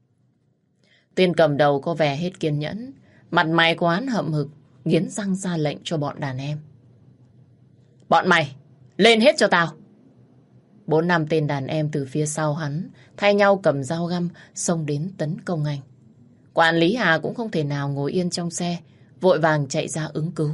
Tên cầm đầu có vẻ hết kiên nhẫn, mặt mày của hắn hậm hực, nghiến răng ra lệnh cho bọn đàn em. Bọn mày, lên hết cho tao! Bốn năm tên đàn em từ phía sau hắn, thay nhau cầm dao găm, xông đến tấn công anh. Quản lý Hà cũng không thể nào ngồi yên trong xe, vội vàng chạy ra ứng cứu.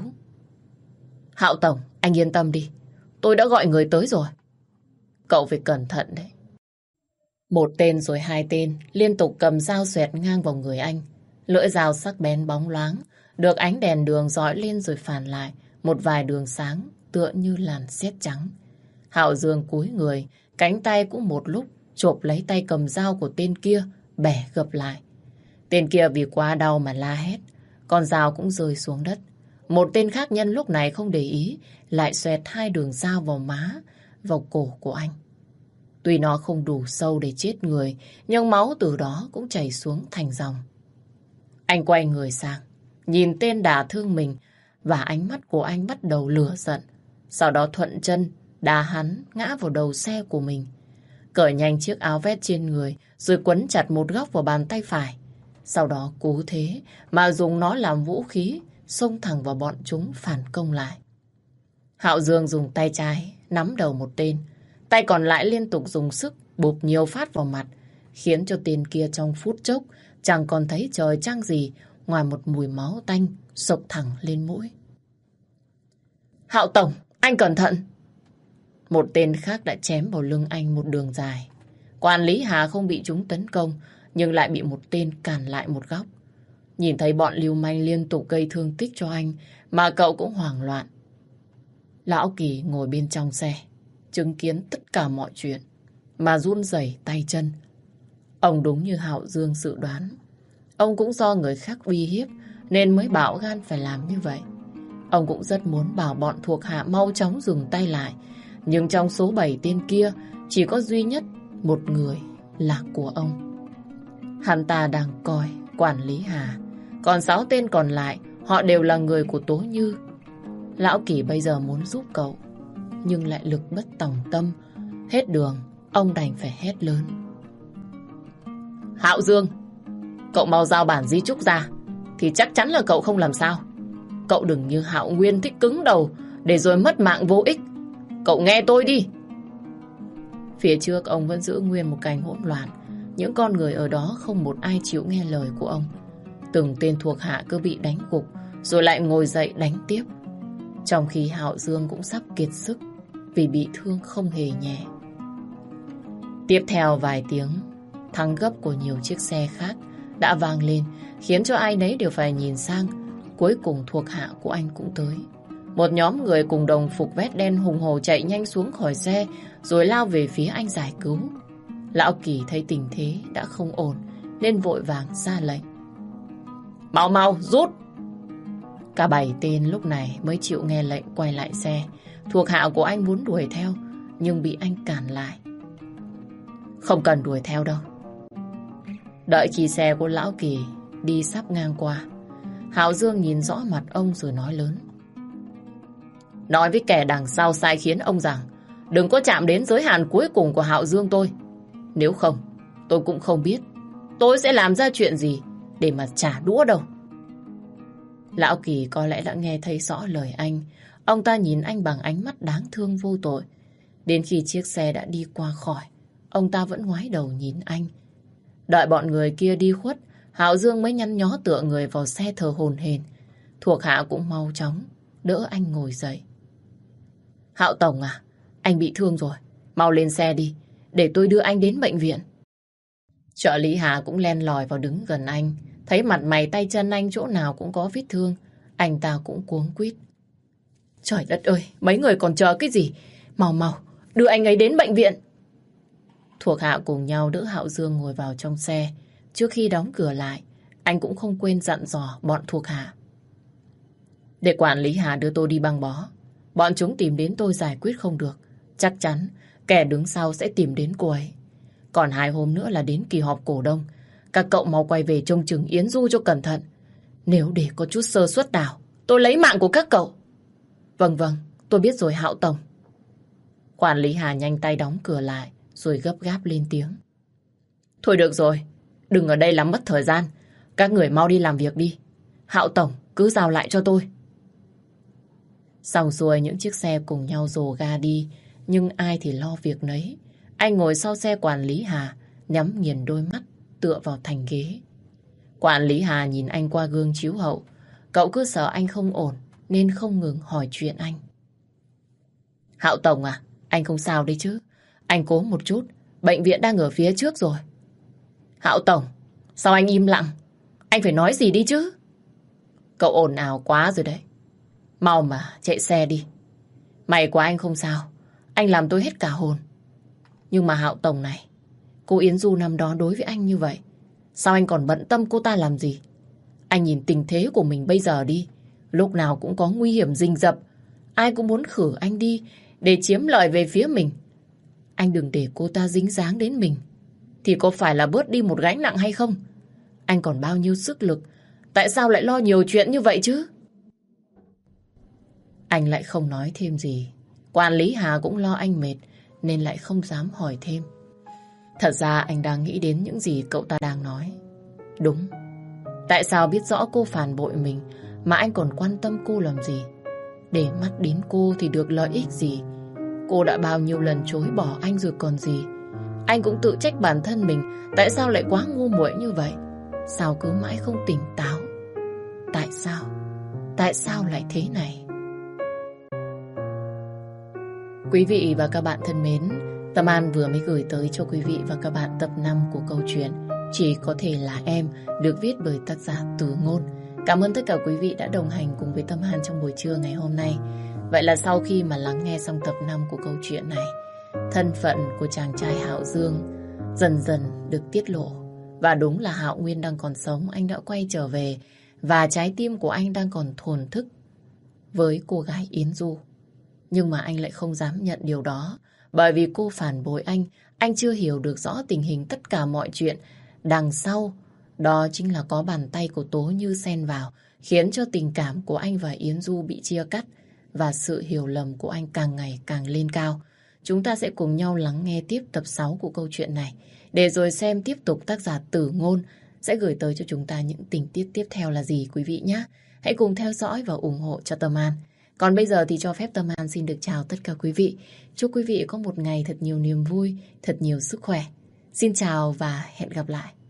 Hạo Tổng, anh yên tâm đi, tôi đã gọi người tới rồi. Cậu phải cẩn thận đấy. Một tên rồi hai tên liên tục cầm dao xoẹt ngang vào người anh. Lưỡi dao sắc bén bóng loáng, được ánh đèn đường dọi lên rồi phản lại một vài đường sáng tựa như làn sét trắng. Hạo Dương cúi người, cánh tay cũng một lúc chộp lấy tay cầm dao của tên kia, bẻ gập lại. Tên kia vì quá đau mà la hét, con dao cũng rơi xuống đất. Một tên khác nhân lúc này không để ý, lại xoẹt hai đường dao vào má, vào cổ của anh. Tuy nó không đủ sâu để chết người, nhưng máu từ đó cũng chảy xuống thành dòng. Anh quay người sang, nhìn tên đả thương mình, và ánh mắt của anh bắt đầu lửa giận. Sau đó thuận chân đá hắn ngã vào đầu xe của mình. Cởi nhanh chiếc áo vest trên người, rồi quấn chặt một góc vào bàn tay phải. Sau đó cố thế mà dùng nó làm vũ khí, xông thẳng vào bọn chúng phản công lại. Hạo Dương dùng tay trái nắm đầu một tên, tay còn lại liên tục dùng sức bụp nhiều phát vào mặt, khiến cho tên kia trong phút chốc chẳng còn thấy trời trăng gì ngoài một mùi máu tanh xộc thẳng lên mũi. Hạo Tổng, anh cẩn thận! Một tên khác đã chém vào lưng anh một đường dài. Quản lý Hà không bị chúng tấn công, nhưng lại bị một tên cản lại một góc. Nhìn thấy bọn lưu manh liên tục gây thương tích cho anh, mà cậu cũng hoảng loạn. Lão Kỳ ngồi bên trong xe, chứng kiến tất cả mọi chuyện, mà run rẩy tay chân. Ông đúng như Hạo Dương dự đoán. Ông cũng do người khác uy hiếp, nên mới bạo gan phải làm như vậy. Ông cũng rất muốn bảo bọn thuộc hạ mau chóng dừng tay lại. Nhưng trong số bảy tên kia, chỉ có duy nhất một người là của ông. Hắn ta đang coi quản lý Hà, còn sáu tên còn lại, họ đều là người của Tố Như. Lão Kỳ bây giờ muốn giúp cậu, nhưng lại lực bất tòng tâm. Hết đường, ông đành phải hét lớn. Hạo Dương, cậu mau giao bản di chúc ra, thì chắc chắn là cậu không làm sao. Cậu đừng như Hạo Nguyên thích cứng đầu, để rồi mất mạng vô ích. Cậu nghe tôi đi. Phía trước ông vẫn giữ nguyên một cảnh hỗn loạn. Những con người ở đó không một ai chịu nghe lời của ông. Từng tên thuộc hạ cứ bị đánh gục, rồi lại ngồi dậy đánh tiếp. Trong khi Hạo Dương cũng sắp kiệt sức, vì bị thương không hề nhẹ. Tiếp theo vài tiếng thắng gấp của nhiều chiếc xe khác đã vang lên, khiến cho ai nấy đều phải nhìn sang. Cuối cùng thuộc hạ của anh cũng tới. Một nhóm người cùng đồng phục vest đen hùng hổ chạy nhanh xuống khỏi xe, rồi lao về phía anh giải cứu. Lão Kỳ thấy tình thế đã không ổn, nên vội vàng ra lệnh. Mau mau rút! Cả bảy tên lúc này mới chịu nghe lệnh quay lại xe. Thuộc hạ của anh muốn đuổi theo, nhưng bị anh cản lại. Không cần đuổi theo đâu. Đợi khi xe của Lão Kỳ đi sắp ngang qua, Hạo Dương nhìn rõ mặt ông rồi nói lớn. Nói với kẻ đằng sau sai khiến ông rằng đừng có chạm đến giới hạn cuối cùng của Hạo Dương tôi. Nếu không, tôi cũng không biết tôi sẽ làm ra chuyện gì để mà trả đũa đâu. Lão Kỳ có lẽ đã nghe thấy rõ lời anh. Ông ta nhìn anh bằng ánh mắt đáng thương vô tội. Đến khi chiếc xe đã đi qua khỏi, ông ta vẫn ngoái đầu nhìn anh. Đợi bọn người kia đi khuất, Hạo Dương mới nhăn nhó tựa người vào xe thở hổn hển. Thuộc hạ cũng mau chóng đỡ anh ngồi dậy. Hạo Tổng à, anh bị thương rồi, mau lên xe đi, để tôi đưa anh đến bệnh viện. Trợ lý Hà cũng len lỏi vào đứng gần anh. Thấy mặt mày tay chân anh chỗ nào cũng có vết thương, anh ta cũng cuống quýt. Trời đất ơi, mấy người còn chờ cái gì? Mau mau, đưa anh ấy đến bệnh viện. Thuộc hạ cùng nhau đỡ Hạo Dương ngồi vào trong xe. Trước khi đóng cửa lại, anh cũng không quên dặn dò bọn thuộc hạ. Để quản lý Hà đưa tôi đi băng bó. Bọn chúng tìm đến tôi giải quyết không được, chắc chắn kẻ đứng sau sẽ tìm đến cô ấy. Còn hai hôm nữa là đến kỳ họp cổ đông. Các cậu mau quay về trông chừng Yến Du cho cẩn thận. Nếu để có chút sơ suất nào, tôi lấy mạng của các cậu. Vâng vâng, tôi biết rồi Hạo Tổng. Quản lý Hà nhanh tay đóng cửa lại, rồi gấp gáp lên tiếng. Thôi được rồi, đừng ở đây làm mất thời gian. Các người mau đi làm việc đi. Hạo tổng cứ giao lại cho tôi. Xong xuôi những chiếc xe cùng nhau rồ ga đi, nhưng ai thì lo việc nấy. Anh ngồi sau xe quản lý Hà, nhắm nghiền đôi mắt, tựa vào thành ghế. Quản lý Hà nhìn anh qua gương chiếu hậu. Cậu cứ sợ anh không ổn, nên không ngừng hỏi chuyện anh. Hạo tổng à, anh không sao đấy chứ? Anh cố một chút, bệnh viện đang ở phía trước rồi. Hạo tổng, sao anh im lặng? Anh phải nói gì đi chứ? Cậu ồn ào quá rồi đấy. Mau mà chạy xe đi. May quá anh không sao. Anh làm tôi hết cả hồn. Nhưng mà Hạo tổng này, cô Yến Du năm đó đối với anh như vậy, sao anh còn bận tâm cô ta làm gì? Anh nhìn tình thế của mình bây giờ đi. Lúc nào cũng có nguy hiểm rình rập. Ai cũng muốn khử anh đi để chiếm lợi về phía mình. Anh đừng để cô ta dính dáng đến mình, thì có phải là bớt đi một gánh nặng hay không? Anh còn bao nhiêu sức lực, tại sao lại lo nhiều chuyện như vậy chứ? Anh lại không nói thêm gì. Quản lý Hà cũng lo anh mệt, nên lại không dám hỏi thêm. Thật ra anh đang nghĩ đến những gì cậu ta đang nói. Đúng, tại sao biết rõ cô phản bội mình mà anh còn quan tâm cô làm gì? Để mắt đến cô thì được lợi ích gì? Cô đã bao nhiêu lần chối bỏ anh rồi còn gì? Anh cũng tự trách bản thân mình, tại sao lại quá ngu muội như vậy? Sao cứ mãi không tỉnh táo? Tại sao? Tại sao lại thế này? Quý vị và các bạn thân mến, Tâm An vừa mới gửi tới cho quý vị và các bạn tập năm của câu chuyện Chỉ Có Thể Là Em, được viết bởi tác giả Từ Ngôn. Cảm ơn tất cả quý vị đã đồng hành cùng với Tâm An trong buổi trưa ngày hôm nay. Vậy là sau khi mà lắng nghe xong tập năm của câu chuyện này, thân phận của chàng trai Hạo Dương dần dần được tiết lộ. Và đúng là Hạo Nguyên đang còn sống, anh đã quay trở về, và trái tim của anh đang còn thổn thức với cô gái Yến Du. Nhưng mà anh lại không dám nhận điều đó, bởi vì cô phản bội anh. Anh chưa hiểu được rõ tình hình tất cả mọi chuyện đằng sau. Đó chính là có bàn tay của Tố Như xen vào, khiến cho tình cảm của anh và Yến Du bị chia cắt, và sự hiểu lầm của anh càng ngày càng lên cao. Chúng ta sẽ cùng nhau lắng nghe tiếp tập sáu của câu chuyện này, để rồi xem tiếp tục tác giả Tử Ngôn sẽ gửi tới cho chúng ta những tình tiết tiếp theo là gì quý vị nhé. Hãy cùng theo dõi và ủng hộ cho Tâm An. Còn bây giờ thì cho phép Tâm An xin được chào tất cả quý vị. Chúc quý vị có một ngày thật nhiều niềm vui, thật nhiều sức khỏe. Xin chào và hẹn gặp lại.